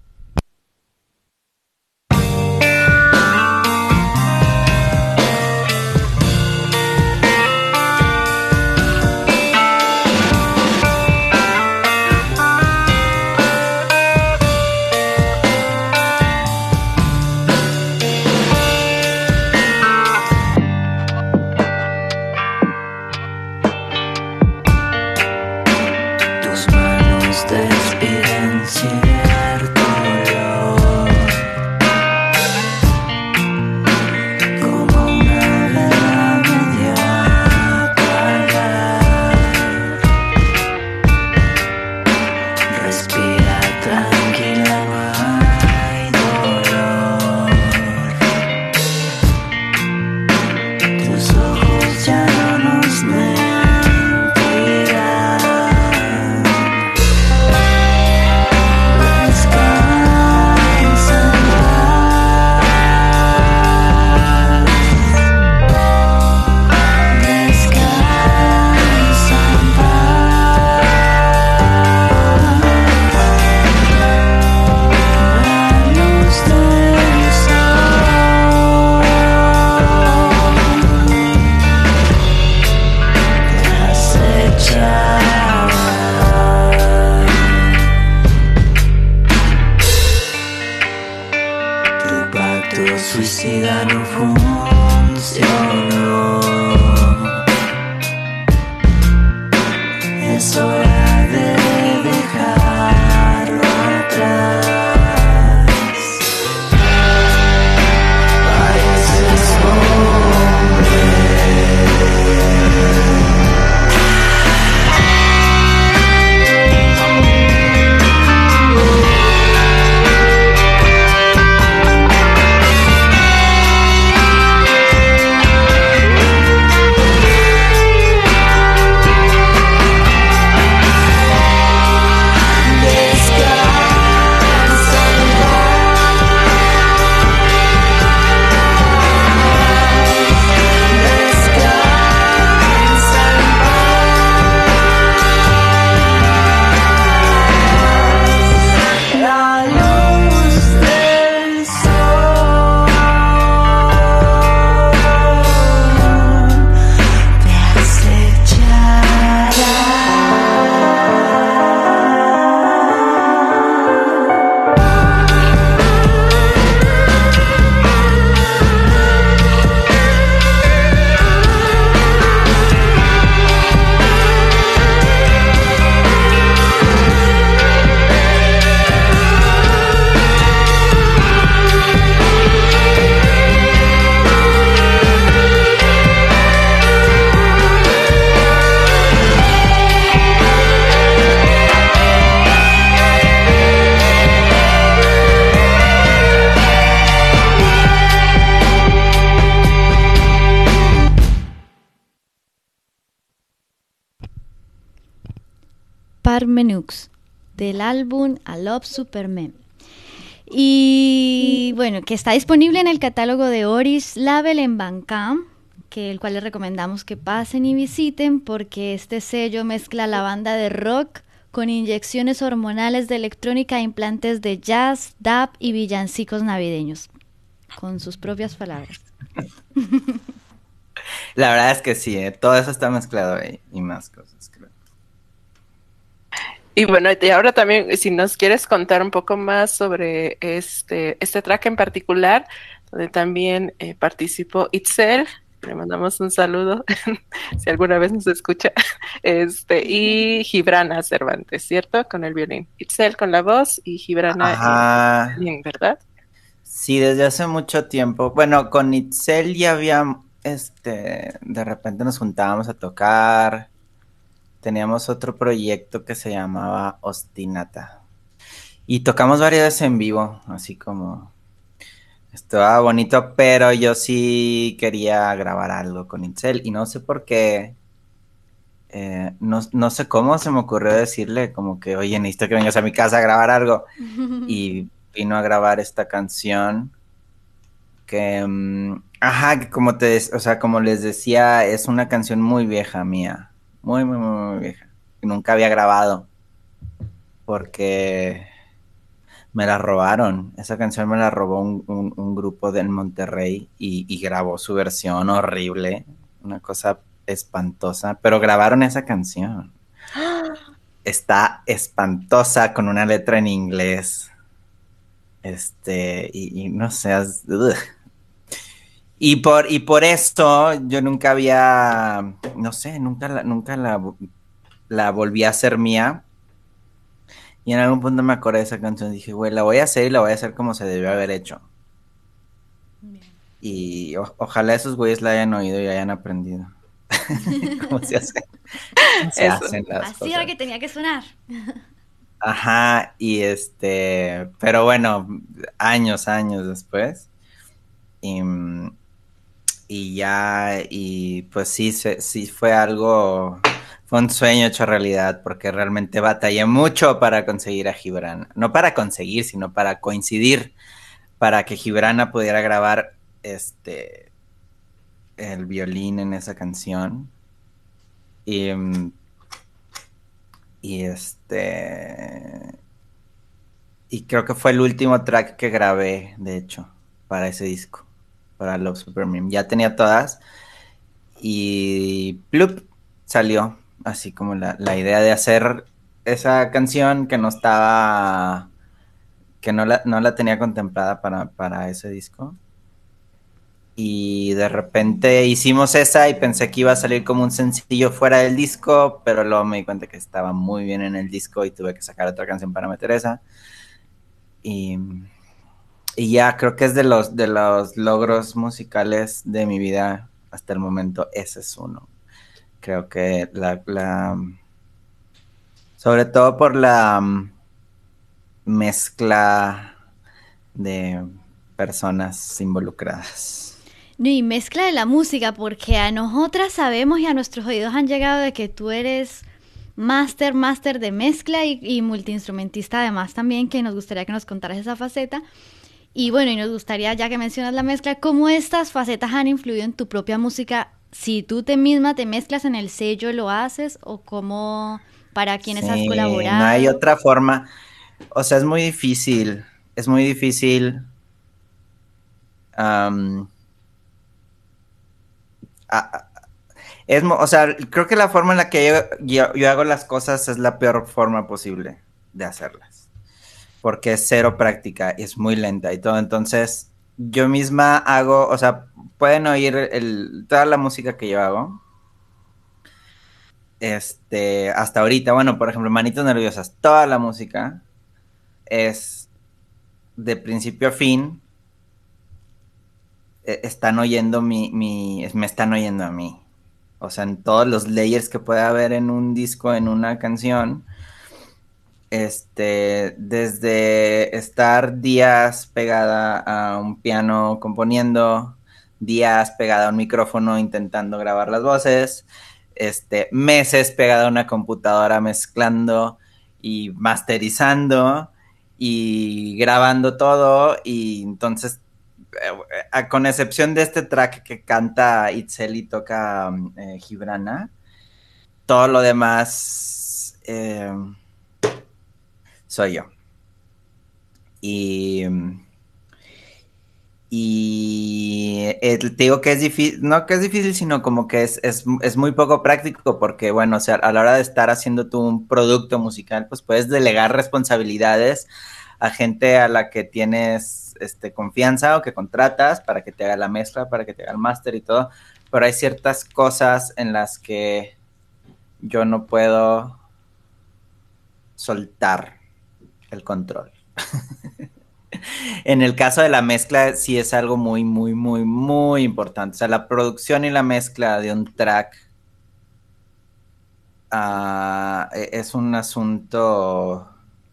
suicida no funcionó. Es hora de dejarlo atrás. Pareces hombre. Parmenox, del álbum I Love Super Meme. Y bueno, que está disponible en el catálogo de Oris Label en Bandcamp, que el cual les recomendamos que pasen y visiten, porque este sello mezcla la banda de rock con inyecciones hormonales de electrónica e implantes de jazz, dub y villancicos navideños, con sus propias palabras. La verdad es que sí, ¿eh? Todo eso está mezclado ahí y más cosas, creo. Y bueno, y ahora también, si nos quieres contar un poco más sobre este, este track en particular, donde también eh, participó Itzel, le mandamos un saludo, si alguna vez nos escucha, este, y Gibrana Cervantes, ¿cierto? Con el violín. Itzel con la voz y Gibrana el violín, ¿verdad? Sí, desde hace mucho tiempo. Bueno, con Itzel ya había, este, de repente nos juntábamos a tocar. teníamos otro proyecto que se llamaba Ostinata. Y tocamos varias veces en vivo, así como... Estaba bonito, pero yo sí quería grabar algo con Itzel. Y no sé por qué... Eh, no, no sé cómo se me ocurrió decirle como que, oye, necesito que vengas a mi casa a grabar algo. Y vino a grabar esta canción que, um, ajá, que como te, o sea, como les decía, es una canción muy vieja mía, muy, muy, muy, muy vieja, que nunca había grabado, porque me la robaron. Esa canción me la robó un, un, un grupo del Monterrey y, y grabó su versión horrible, una cosa espantosa, pero grabaron esa canción. Está espantosa con una letra en inglés. Este, y, y no sé, ugh. y por, y por eso yo nunca había, no sé, nunca la, nunca la, la volví a hacer mía. Y en algún punto me acordé de esa canción y dije, güey, la voy a hacer y la voy a hacer como se debió haber hecho. Bien. Y o, ojalá esos güeyes la hayan oído y hayan aprendido. ¿Cómo se hacen? ¿Cómo se Eso. hacen las Así cosas? era que tenía que sonar. Ajá, y este, pero bueno, años, años después. Y, y ya, y pues sí, se, sí fue algo, fue un sueño hecho realidad, porque realmente batallé mucho para conseguir a Gibran. No para conseguir, sino para coincidir, para que Gibrana pudiera grabar este el violín en esa canción. Y, y este y creo que fue el último track que grabé, de hecho, para ese disco, para Love Super Meme. Ya tenía todas y plup, salió así como la, la idea de hacer esa canción que no estaba, que no la, no la tenía contemplada para, para ese disco. Y de repente hicimos esa y pensé que iba a salir como un sencillo fuera del disco, pero luego me di cuenta que estaba muy bien en el disco y tuve que sacar otra canción para meter esa. Y, y ya creo que es de los, de los logros musicales de mi vida hasta el momento, ese es uno. Creo que la, la sobre todo por la um, mezcla de personas involucradas. No, y mezcla de la música, porque a nosotras sabemos y a nuestros oídos han llegado de que tú eres máster, máster de mezcla y, y multiinstrumentista además también, que nos gustaría que nos contaras esa faceta. Y bueno, y nos gustaría, ya que mencionas la mezcla, cómo estas facetas han influido en tu propia música. Si tú te misma te mezclas en el sello, ¿lo haces? ¿O cómo, para quienes Sí, has colaborado? No hay otra forma. O sea, es muy difícil. Es muy difícil. Um, a, a, es, o sea, creo que la forma en la que yo, yo, yo hago las cosas es la peor forma posible de hacerlas. Porque es cero práctica y es muy lenta y todo. Entonces, yo misma hago, o sea, pueden oír el, toda la música que yo hago. Este, hasta ahorita, bueno, por ejemplo, Manitas Nerviosas, toda la música es de principio a fin. Eh, están oyendo mi, mi, me están oyendo a mí. O sea, en todos los layers que puede haber en un disco, en una canción. Este, desde estar días pegada a un piano componiendo, días pegada a un micrófono intentando grabar las voces, este, meses pegada a una computadora mezclando y masterizando y grabando todo. Y entonces, eh, con excepción de este track que canta Itzel y toca eh, Gibrana, todo lo demás eh, soy yo. Y, y eh, te digo que es difícil, no que es difícil, sino como que es, es, es muy poco práctico porque, bueno, o sea, a la hora de estar haciendo tú un producto musical, pues puedes delegar responsabilidades a gente a la que tienes este, confianza o que contratas para que te haga la mezcla, para que te haga el máster y todo, pero hay ciertas cosas en las que yo no puedo soltar el control. En el caso de la mezcla sí es algo muy, muy, muy, muy importante. O sea, la producción y la mezcla de un track uh, es un asunto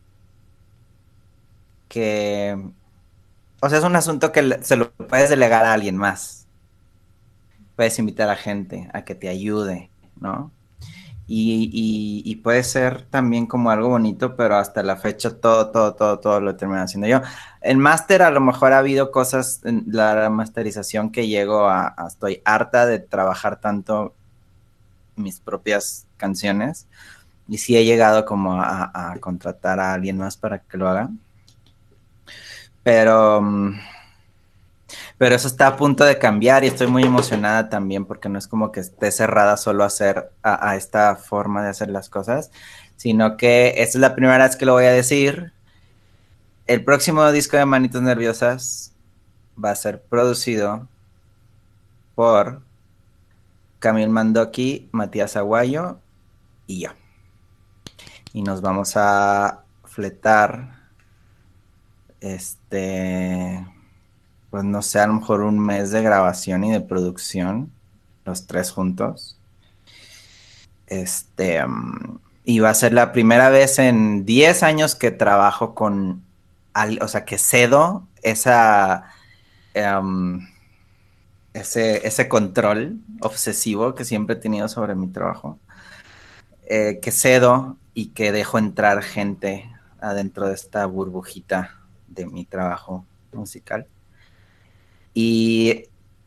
que, o sea, es un asunto que se lo puedes delegar a alguien más. Puedes invitar a gente a que te ayude, ¿no? Y, y, y puede ser también como algo bonito, pero hasta la fecha todo, todo, todo, todo lo termino haciendo yo. El máster, a lo mejor ha habido cosas en la masterización que llego a, a estoy harta de trabajar tanto mis propias canciones, y sí he llegado como a, a contratar a alguien más para que lo haga. Pero... Pero eso está a punto de cambiar y estoy muy emocionada también porque no es como que esté cerrada solo a hacer a, a esta forma de hacer las cosas, sino que esta es la primera vez que lo voy a decir. El próximo disco de Manitas Nerviosas va a ser producido por Camil Mandoki, Matías Aguayo y yo. Y nos vamos a fletar este... pues no sé, a lo mejor un mes de grabación y de producción, los tres juntos. Este, um, y va a ser la primera vez en diez años que trabajo con, al, o sea, que cedo esa, um, ese, ese control obsesivo que siempre he tenido sobre mi trabajo, eh, que cedo y que dejo entrar gente adentro de esta burbujita de mi trabajo musical. Y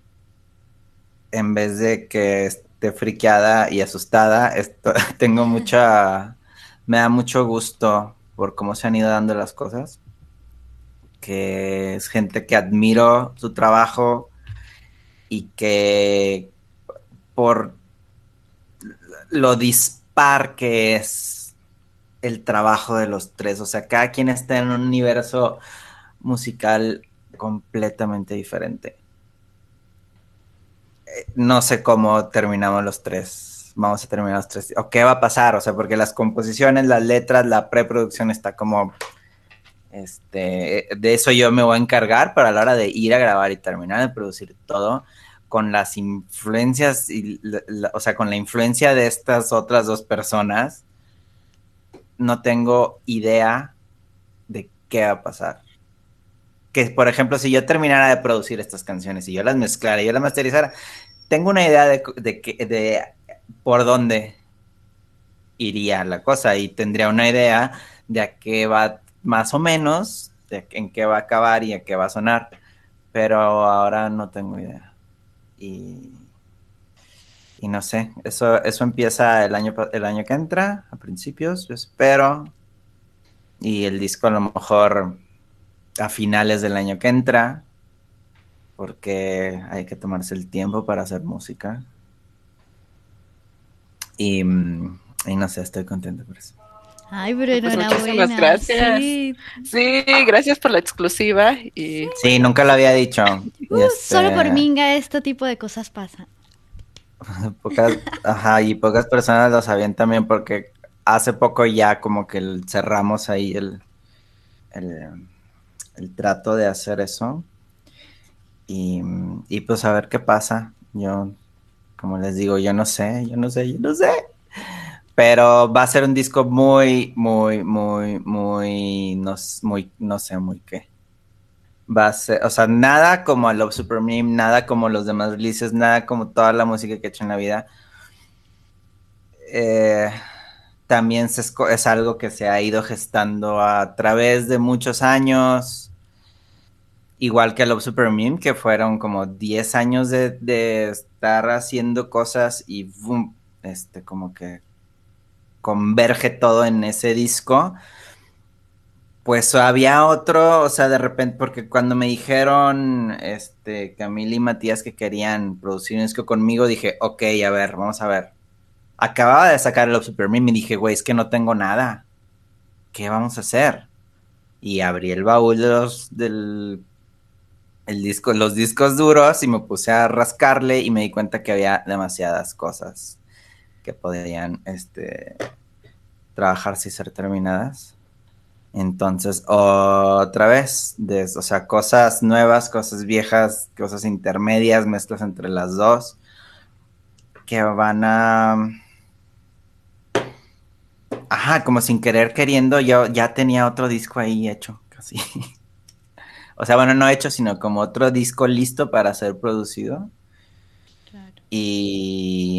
en vez de que esté friqueada y asustada, esto, tengo mucha, me da mucho gusto por cómo se han ido dando las cosas, que es gente que admiro su trabajo y que por lo dispar que es el trabajo de los tres, o sea, cada quien está en un universo musical completamente diferente. No sé cómo terminamos los tres. Vamos a terminar los tres. ¿O qué va a pasar? O sea, porque las composiciones, las letras, la preproducción está como... Este, de eso yo me voy a encargar, pero a la hora de ir a grabar y terminar de producir todo, con las influencias, y la, la, o sea, con la influencia de estas otras dos personas, no tengo idea de qué va a pasar. Que, por ejemplo, si yo terminara de producir estas canciones y yo las mezclara y yo las masterizara, tengo una idea de, de, de, de por dónde iría la cosa y tendría una idea de a qué va más o menos, de en qué va a acabar y a qué va a sonar, pero ahora no tengo idea. Y, y no sé, eso, eso empieza el año, el año que entra, a principios, yo espero, y el disco a lo mejor a finales del año que entra, porque hay que tomarse el tiempo para hacer música. Y, y no sé, estoy contento por eso. Ay, pero Pues enhorabuena. muchísimas gracias. Sí. Sí, gracias por la exclusiva. Y sí, nunca lo había dicho. Uh, Y este, Solo por Minga este tipo de cosas pasan. pocas, ajá, y pocas personas lo sabían también porque hace poco ya como que el, cerramos ahí el, el, el trato de hacer eso. Y, y pues a ver qué pasa. Yo, como les digo, yo no sé, yo no sé, yo no sé. Pero va a ser un disco muy, muy, muy, muy, no, muy, no sé, muy qué. Va a ser, o sea, nada como Love Supreme, nada como los demás releases, nada como toda la música que he hecho en la vida. Eh, también se, es algo que se ha ido gestando a través de muchos años. Igual que Love Supreme, que fueron como diez años de, de estar haciendo cosas y boom, este, como que converge todo en ese disco. Pues había otro, o sea, de repente, porque cuando me dijeron, este, Camila y Matías que querían producir un disco conmigo, dije, ok, a ver, vamos a ver. Acababa de sacar el Love Supreme y me dije, güey, es que no tengo nada. ¿Qué vamos a hacer? Y abrí el baúl de los, del, el disco, los discos duros y me puse a rascarle y me di cuenta que había demasiadas cosas que podrían, este, trabajarse y ser terminadas. Entonces, otra vez, de, o sea, cosas nuevas, cosas viejas, cosas intermedias, mezclas entre las dos, que van a, ajá, como sin querer queriendo, yo ya tenía otro disco ahí hecho, casi. O sea, bueno, no hecho, sino como otro disco listo para ser producido. Claro. Y,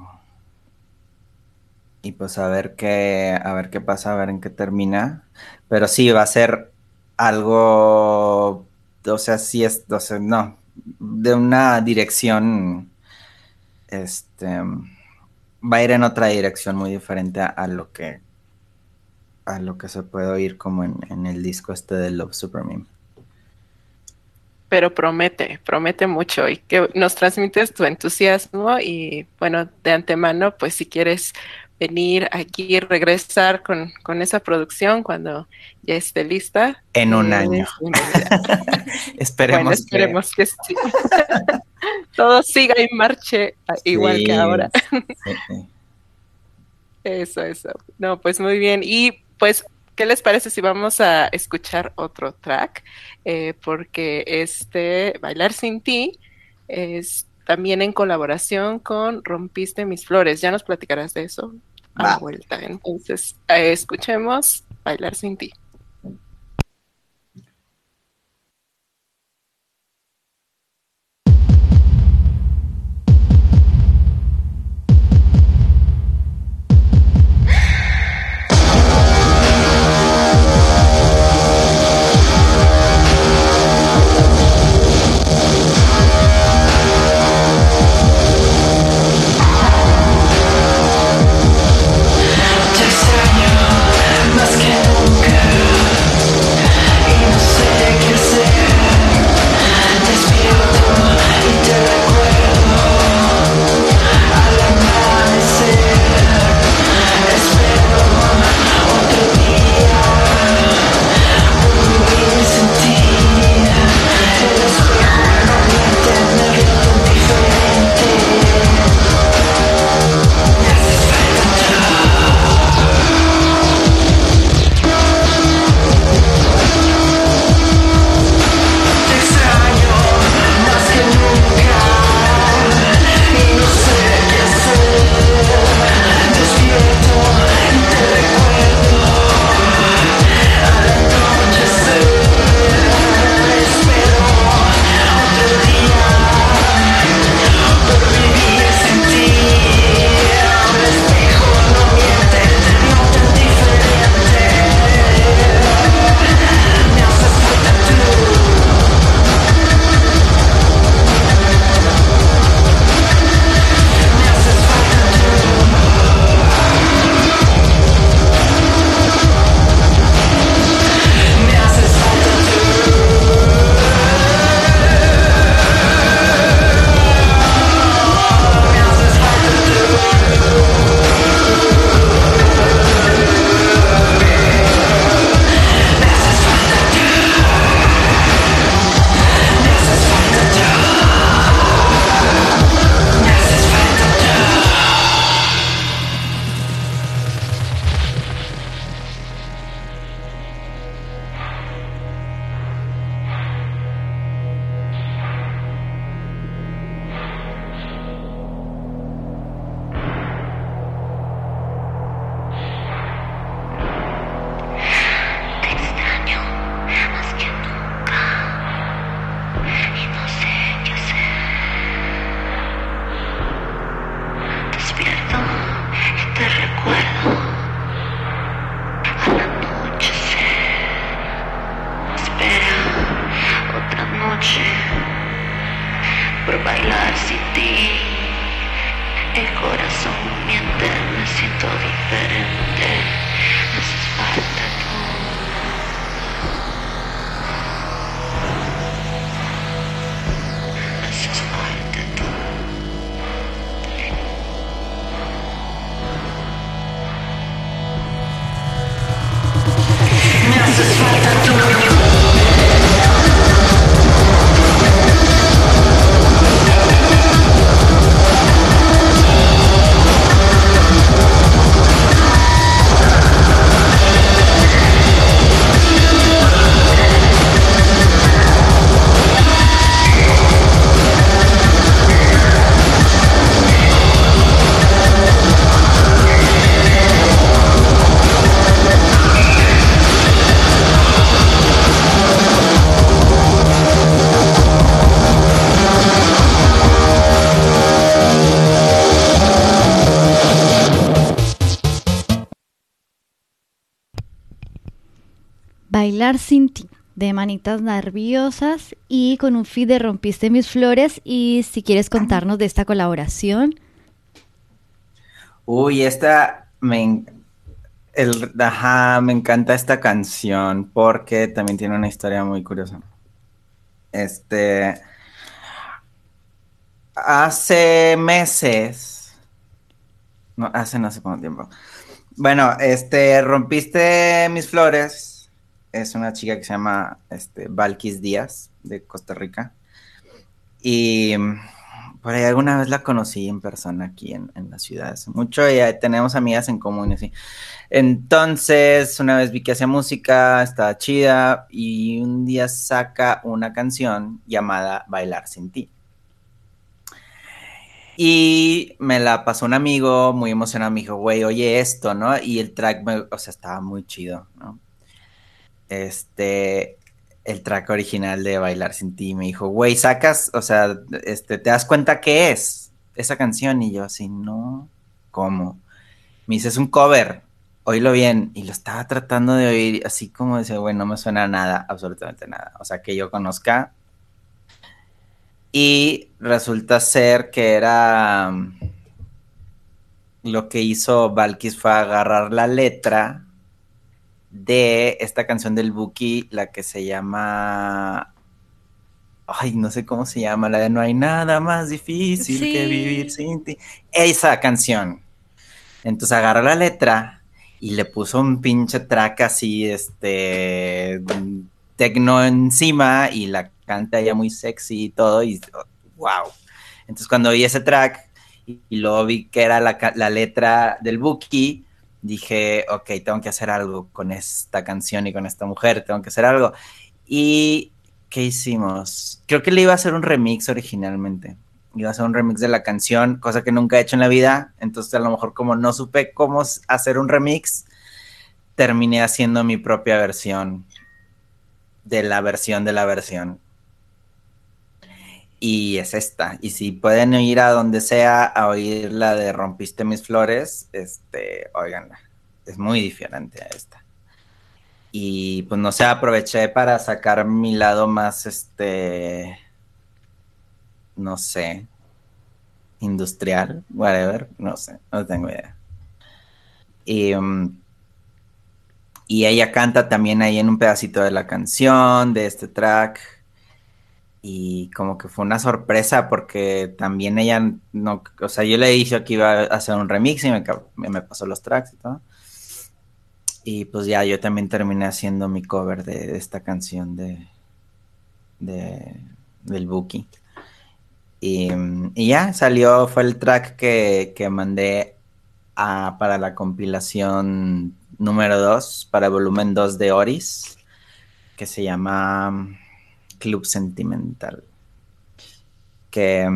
y pues a ver qué, a ver qué pasa, a ver en qué termina. Pero sí, va a ser algo, o sea, sí es, o sea, no, de una dirección, este, va a ir en otra dirección muy diferente a, a lo que, a lo que se puede oír como en, en el disco este de Love Supreme. Pero promete, promete mucho y que nos transmites tu entusiasmo y bueno, de antemano, pues si quieres venir aquí y regresar con, con esa producción cuando ya esté lista. En un eres año. bienvenida. Esperemos Bueno, que... esperemos que, sí. Todo siga y marche igual Sí, que ahora. sí, sí. Eso, eso. No, pues muy bien. Y pues, ¿qué les parece si vamos a escuchar otro track? Eh, porque este, Bailar sin ti, es también en colaboración con Rompiste mis flores. Ya nos platicarás de eso a la Va. vuelta. Entonces, eh, escuchemos Bailar sin ti. Te extraño más que nunca. Bailar sin ti, de Manitas Nerviosas, y con un feat de Rompiste mis flores. Y si quieres contarnos de esta colaboración. Uy, esta me, en- el, ajá, me encanta esta canción porque también tiene una historia muy curiosa. Este, hace meses, no, hace no sé cuánto tiempo. Bueno, este, Rompiste mis flores es una chica que se llama, este, Valkis Díaz, de Costa Rica. Y mm, por ahí alguna vez la conocí en persona aquí en, en la ciudad hace mucho y eh, tenemos amigas en común y así. Entonces, una vez vi que hacía música, estaba chida y un día saca una canción llamada Bailar sin ti. Y me la pasó un amigo muy emocionado, me dijo, güey, oye esto, ¿no? Y el track, me, o sea, estaba muy chido, ¿no? Este, el track original de Bailar sin ti, me dijo, güey, sacas, o sea, este, ¿te das cuenta qué es esa canción? Y yo así, no, ¿cómo? Me dice, es un cover, oílo bien. Y lo estaba tratando de oír así como dice, güey, no me suena a nada, absolutamente nada. O sea, que yo conozca. Y resulta ser que era um, lo que hizo Valkis fue agarrar la letra de esta canción del Buki, la que se llama, ay, no sé cómo se llama, la de No hay nada más difícil que vivir Sí. sin ti. Esa canción. Entonces agarró la letra y le puso un pinche track así, este, tecno encima y la canta ella muy sexy y todo y wow. Entonces cuando oí ese track y, y luego vi que era la, la letra del Buki, dije, ok, tengo que hacer algo con esta canción y con esta mujer, tengo que hacer algo. ¿Y qué hicimos? Creo que le iba a hacer un remix originalmente. Iba a hacer un remix de la canción, cosa que nunca he hecho en la vida. Entonces, a lo mejor, como no supe cómo hacer un remix, terminé haciendo mi propia versión de la versión de la versión. Y es esta. Y si pueden ir a donde sea a oír la de Rompiste mis flores, este, óiganla. Es muy diferente a esta. Y pues no sé, aproveché para sacar mi lado más, este, no sé, industrial, whatever, no sé, no tengo idea. Y, um, y ella canta también ahí en un pedacito de la canción, de este track. Y como que fue una sorpresa porque también ella no, o sea, yo le dije que iba a hacer un remix y me, me pasó los tracks y todo. Y pues ya yo también terminé haciendo mi cover de, de esta canción de, de del Buki. Y, y ya salió, fue el track que, que mandé a, para la compilación número dos, para el volumen dos de Oris, que se llama Club Sentimental. Que,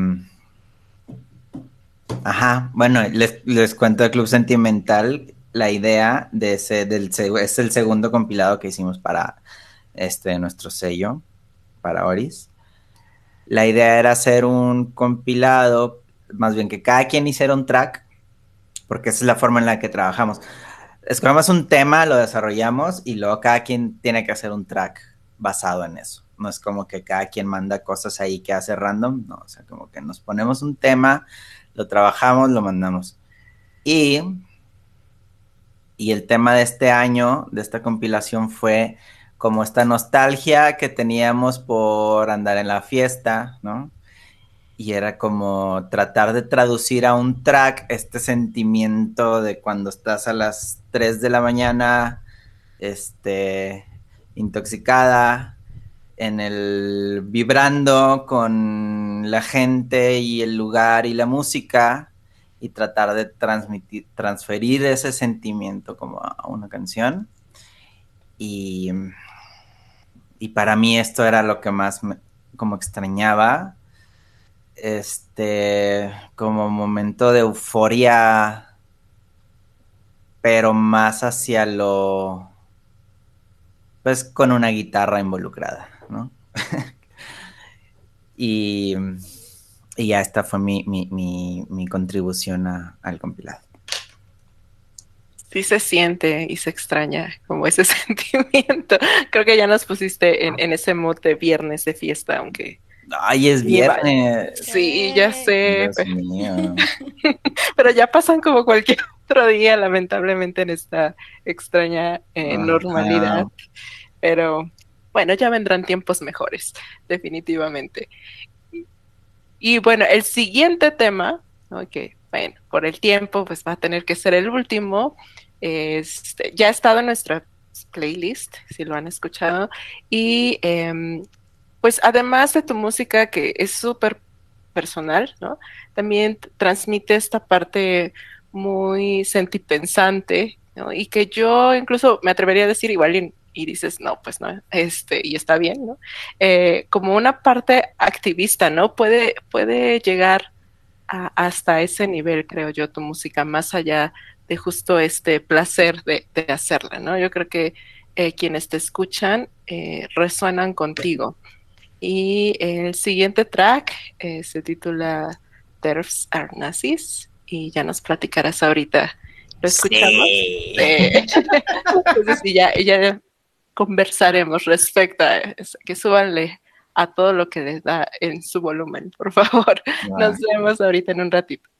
ajá, bueno, les, les cuento de Club Sentimental. La idea de ese, del, es el segundo compilado que hicimos para este, nuestro sello, para Oris. La idea era hacer un compilado, más bien que cada quien hiciera un track, porque esa es la forma en la que trabajamos. Escogemos un tema, lo desarrollamos y luego cada quien tiene que hacer un track basado en eso. No es como que cada quien manda cosas ahí que hace random, no, o sea, como que nos ponemos un tema, lo trabajamos, lo mandamos. Y, y el tema de este año, de esta compilación, fue como esta nostalgia que teníamos por andar en la fiesta, ¿no? Y era como tratar de traducir a un track este sentimiento de cuando estás a las tres de la mañana, este, intoxicada, en el vibrando con la gente y el lugar y la música y tratar de transmitir, transferir ese sentimiento como a una canción. Y, y para mí esto era lo que más me, como extrañaba, este, como momento de euforia, pero más hacia lo, pues con una guitarra involucrada, ¿no? y, y ya esta fue mi, mi, mi, mi contribución a, al compilado. Sí se siente y se extraña como ese sentimiento. Creo que ya nos pusiste en, en ese mood de viernes de fiesta, aunque... Ay, es ni vaya. viernes. Sí, ya sé, Dios pero, mío. pero ya pasan como cualquier otro día, lamentablemente, en esta extraña eh, normalidad. Ajá. Pero bueno, ya vendrán tiempos mejores, definitivamente. Y bueno, el siguiente tema, ¿no? Que bueno, por el tiempo, pues va a tener que ser el último. Este, ya ha estado en nuestra playlist, si lo han escuchado. Y em, pues además de tu música, que es súper personal, ¿no? También t- transmite esta parte muy sentipensante, ¿no? Y que yo incluso me atrevería a decir igual y, y dices, no, pues no, este, y está bien, ¿no? Eh, como una parte activista, ¿no? Puede, puede llegar a- hasta ese nivel, creo yo, tu música, más allá de justo este placer de, de hacerla, ¿no? Yo creo que eh, quienes te escuchan eh, resuenan contigo. Y el siguiente track eh, se titula Terfs Are Nazis y ya nos platicarás ahorita. ¿Lo escuchamos? Sí. Eh, entonces sí, ya, ya conversaremos respecto a eso. Que súbanle a todo lo que les da en su volumen, por favor. Va. Nos vemos ahorita en un ratito.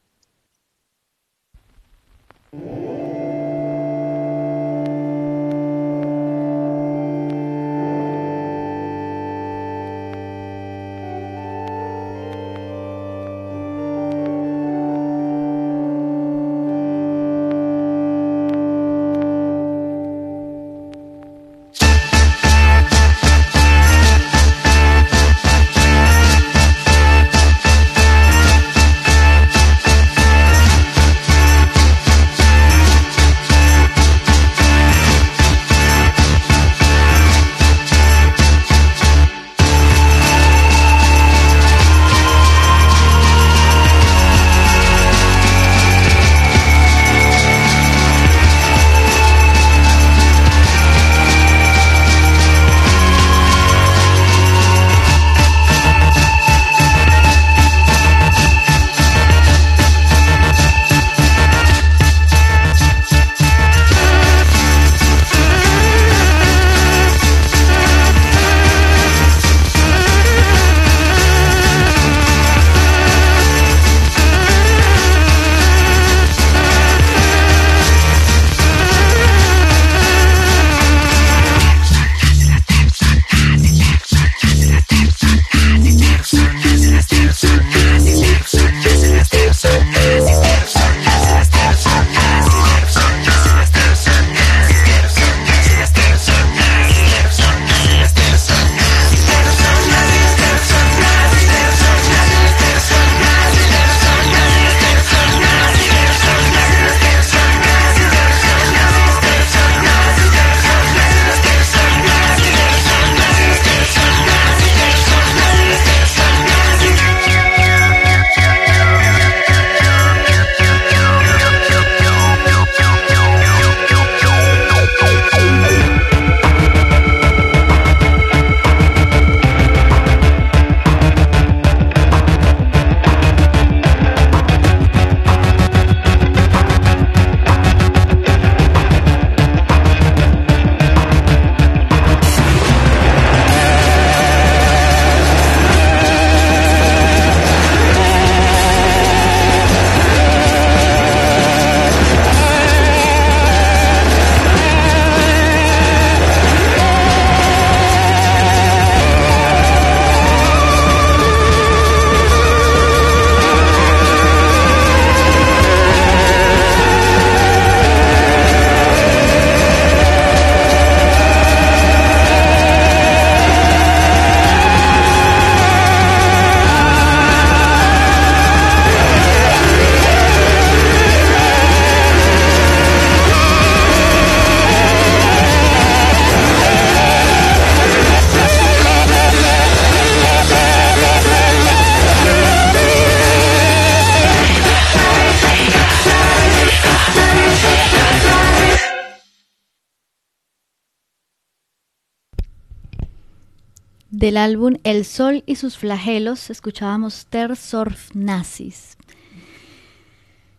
Del álbum El Sol y sus flagelos escuchábamos Ter Sorf Nazis.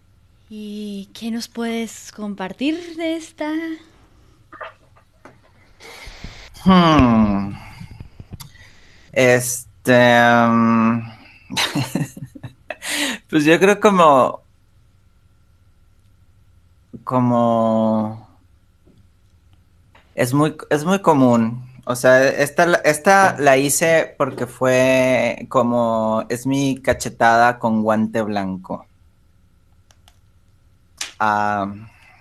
¿Y qué nos puedes compartir de esta? Hmm. Este, um, pues yo creo como, como, es muy, es muy común. O sea, esta, la- esta la hice porque fue como, es mi cachetada con guante blanco. A,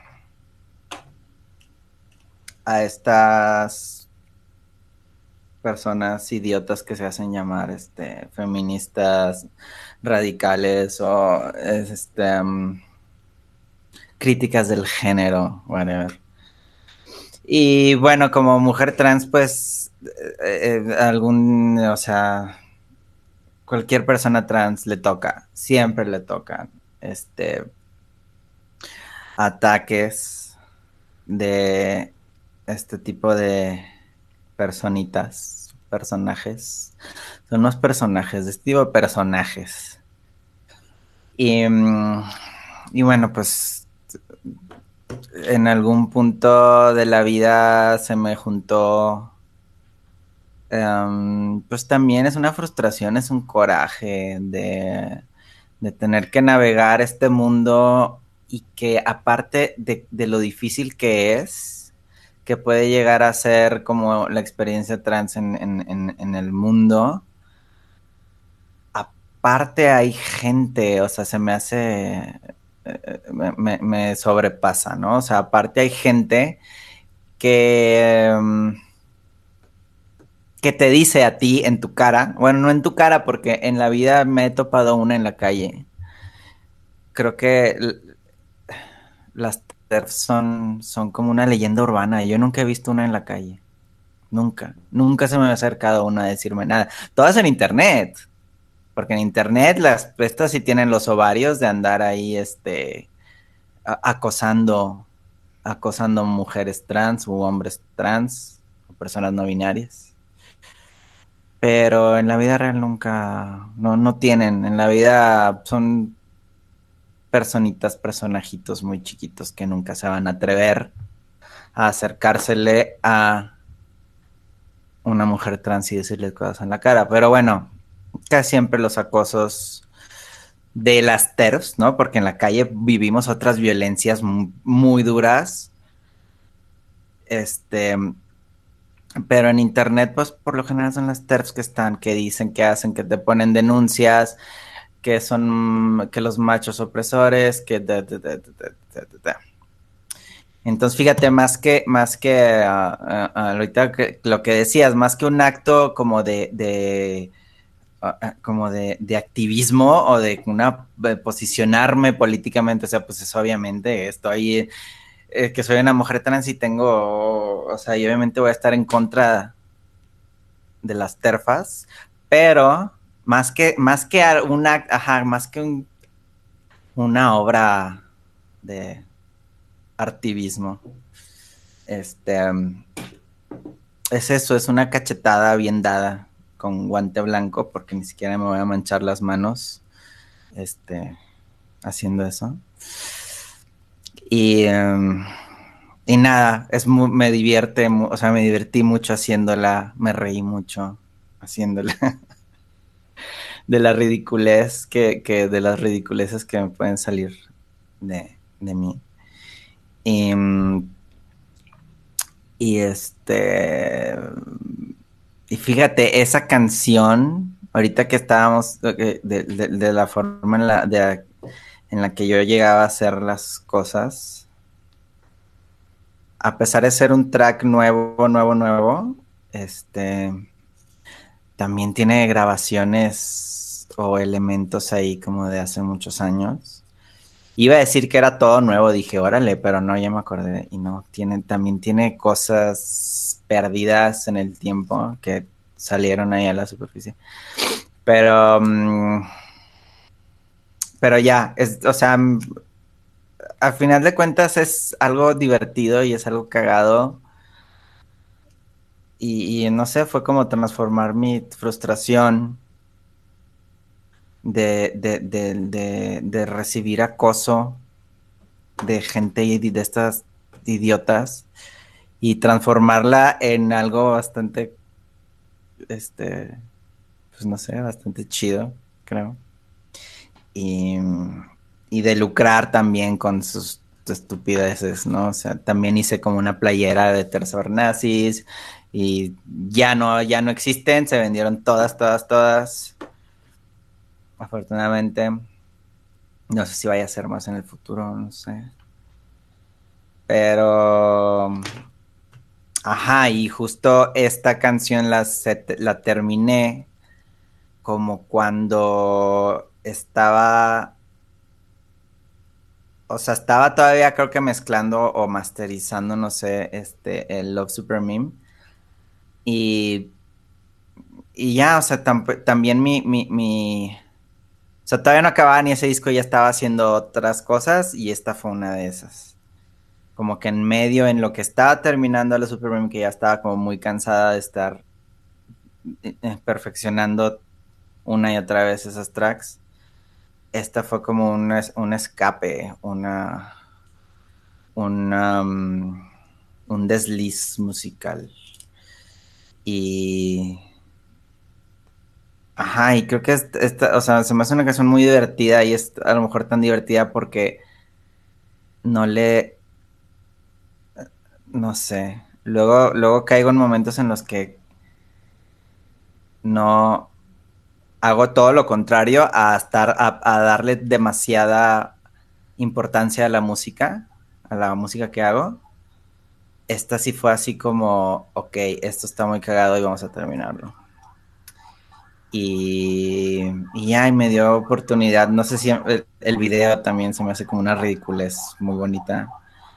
a estas personas idiotas que se hacen llamar, este, feministas radicales o, este, um, críticas del género, whatever. Y bueno, como mujer trans, pues eh, eh, algún, o sea, cualquier persona trans le toca, siempre le tocan, este, ataques de este tipo de personitas, personajes. Son unos personajes, de este tipo de personajes. Y, mm, y bueno, pues en algún punto de la vida se me juntó, um, pues también es una frustración, es un coraje de, de tener que navegar este mundo y que aparte de, de lo difícil que es, que puede llegar a ser como la experiencia trans en, en, en, en el mundo, aparte hay gente, o sea, se me hace, eh, me, me, me sobrepasa, ¿no? O sea, aparte hay gente que, um, que te dice a ti en tu cara, bueno, no en tu cara, porque en la vida me he topado una en la calle. Creo que l- las TERFs son, son como una leyenda urbana. Yo nunca he visto una en la calle. Nunca. Nunca se me ha acercado una a decirme nada. Todas en internet. Porque en internet las estas sí tienen los ovarios de andar ahí, este, a- acosando, acosando mujeres trans u hombres trans o personas no binarias. Pero en la vida real nunca, no, no tienen. En la vida son personitas, personajitos muy chiquitos que nunca se van a atrever a acercársele a una mujer trans y decirle cosas en la cara. Pero bueno, casi siempre los acosos de las TERFs, ¿no? Porque en la calle vivimos otras violencias muy, muy duras. Este, pero en internet, pues por lo general son las TERFs que están, que dicen, que hacen, que te ponen denuncias, que son, que los machos opresores, que... Da, da, da, da, da, da. Entonces, fíjate, más que, más que uh, uh, ahorita que, lo que decías, más que un acto como de, de uh, uh, como de, de activismo o de una de posicionarme políticamente, o sea, pues es obviamente estoy, eh, que soy una mujer trans y tengo, o sea, y obviamente voy a estar en contra de las terfas, pero más que, más que una, ajá, más que un, una obra de activismo. Este, um, es eso, es una cachetada bien dada con guante blanco, porque ni siquiera me voy a manchar las manos, este, haciendo eso. Y, um, y nada, es muy, me divierte, o sea, me divertí mucho haciéndola, me reí mucho haciéndola. De la ridiculez que, que, de las ridiculeces que me pueden salir de, de mí. Y, y este, y fíjate, esa canción, ahorita que estábamos, de, de, de la forma en la, de, en la que yo llegaba a hacer las cosas, a pesar de ser un track nuevo, nuevo, nuevo, este, también tiene grabaciones o elementos ahí como de hace muchos años. Iba a decir que era todo nuevo, dije, órale, pero no, ya me acordé. Y no, tiene, también tiene cosas perdidas en el tiempo que salieron ahí a la superficie. Pero, um, pero ya, es, o sea, al final de cuentas es algo divertido y es algo cagado. Y, y no sé, fue como transformar mi frustración de, de, de, de, de recibir acoso de gente y de estas idiotas y transformarla en algo bastante, este, pues no sé, bastante chido, creo. Y, y de lucrar también con sus estupideces, ¿no? O sea, también hice como una playera de Terror Nazis y ya no, ya no existen, se vendieron todas, todas, todas. Afortunadamente, no sé si vaya a ser más en el futuro, no sé. Pero, ajá, y justo esta canción la, se- la terminé como cuando estaba, o sea, estaba todavía creo que mezclando o masterizando, no sé, este, el Love Super Meme. Y, y ya, o sea, tam- también mi, mi, mi, o sea, todavía no acababa ni ese disco, ya estaba haciendo otras cosas y esta fue una de esas. Como que en medio, en lo que estaba terminando la Super Meme, que ya estaba como muy cansada de estar eh, perfeccionando una y otra vez esos tracks. Esta fue como un, es- un escape, una, una, um, un desliz musical. Y, ajá, y creo que es- esta, o sea, se me hace una canción muy divertida y es a lo mejor tan divertida porque no le, no sé, luego, luego caigo en momentos en los que no hago todo lo contrario a estar, a, a darle demasiada importancia a la música, a la música que hago. Esta sí fue así como, ok, esto está muy cagado y vamos a terminarlo. Y, y ya, y me dio oportunidad. No sé si el, el video también se me hace como una ridiculez muy bonita.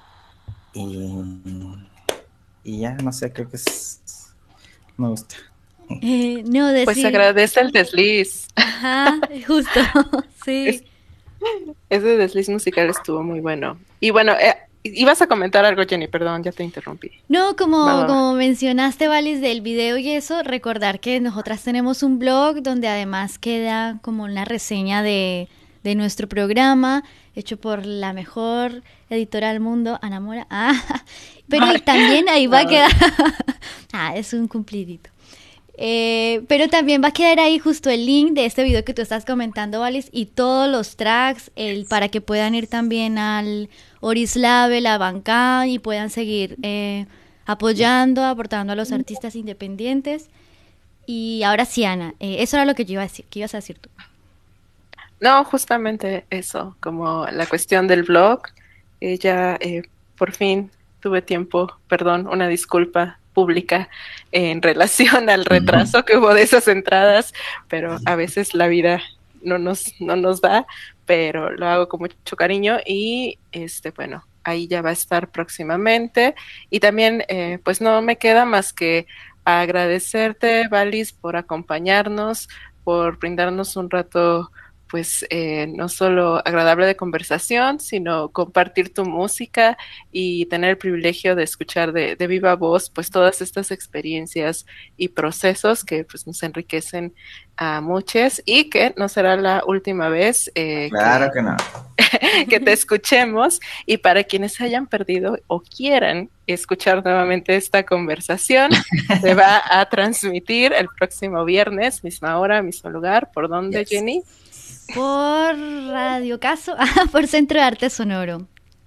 Y, y ya, no sé, creo que es, me gusta. Eh, no, Pues se decir, agradece el desliz. ajá, justo, sí. Es- ese desliz musical estuvo muy bueno. Y bueno, eh, ibas a comentar algo, Jenny, perdón, ya te interrumpí. No, Va, como, va, va. como mencionaste, Valis, del video y eso, recordar que nosotras tenemos un blog donde además queda como una reseña de, de nuestro programa, hecho por la mejor editora del mundo, Ana Mora. Ah, pero y Ay, también ahí va a no, quedar... Ah, es un cumplidito. Eh, pero también va a quedar ahí justo el link de este video que tú estás comentando, Valis, y todos los tracks, el, para que puedan ir también al Orislabel, a Bandcamp y puedan seguir eh, apoyando, aportando a los artistas independientes. Y ahora sí, Ana, eh, eso era lo que yo iba a decir. ¿Qué ibas a decir tú? no, justamente eso, como la cuestión del blog. Eh, ya eh, por fin tuve tiempo, perdón, una disculpa pública en relación al retraso que hubo de esas entradas, pero a veces la vida no nos, no nos da, pero lo hago con mucho cariño y este, bueno, ahí ya va a estar próximamente. Y también, eh, pues no me queda más que agradecerte, Valis, por acompañarnos, por brindarnos un rato pues eh, no solo agradable de conversación, sino compartir tu música y tener el privilegio de escuchar de, de viva voz pues todas estas experiencias y procesos que pues nos enriquecen a muchos y que no será la última vez eh, Claro que, que no. que te escuchemos. Y para quienes hayan perdido o quieran escuchar nuevamente esta conversación, se va a transmitir el próximo viernes, misma hora, mismo lugar. ¿Por dónde, Yes. Jenny? Por Radio Caso, por Centro de Arte Sonoro.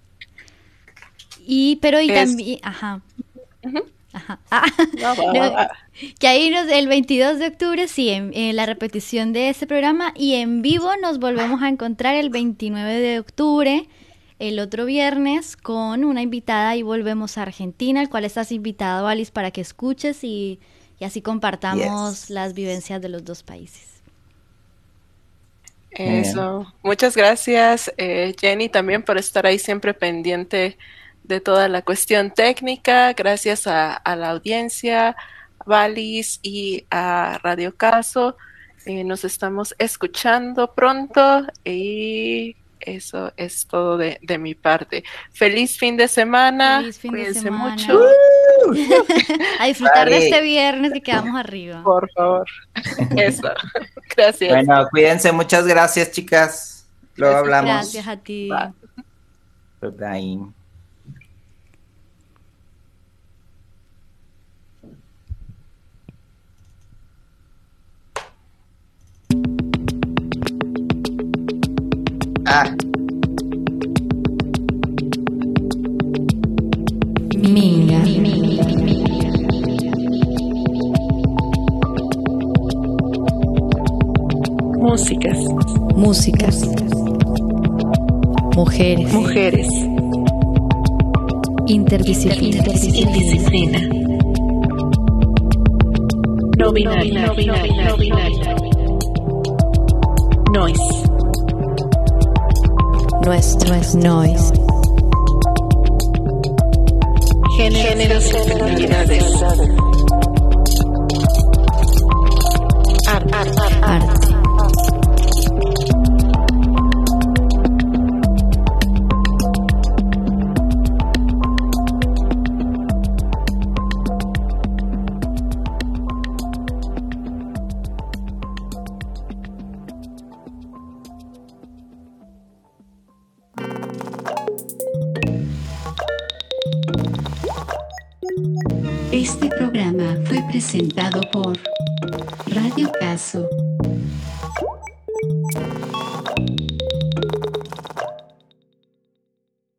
Y, pero y Es... también, ajá. Ujú. Ajá. Ah, No, va, no, va, va. que ahí nos, el veintidós de octubre, sí, en, en la repetición de este programa y en vivo nos volvemos a encontrar el veintinueve de octubre, el otro viernes, con una invitada y volvemos a Argentina, al cual estás invitado, Alice, para que escuches y, y así compartamos Yes. las vivencias de los dos países. Muy bien. Eso. Muchas gracias, eh, Jenny, también por estar ahí siempre pendiente de toda la cuestión técnica. Gracias a, a la audiencia, Valis y a Radio Caso. Eh, nos estamos escuchando pronto y eso es todo de, de mi parte. Feliz fin de semana. Feliz fin de Cuídense semana. mucho. A disfrutar de Bye. este viernes que quedamos arriba. Por favor. Eso. Gracias. Bueno, cuídense, muchas gracias, chicas. Luego Gracias. hablamos. Gracias a ti. Bye. Creo que ahí. Ah. Minga. Músicas. Músicas. Mujeres. Mujeres. Interdisciplina. Indisciplina. No binaria. No binaria. No binaria. Noise. Nuestro noise. Géneros y especialidades. Arte. Arte. Este programa fue presentado por Radio Caso.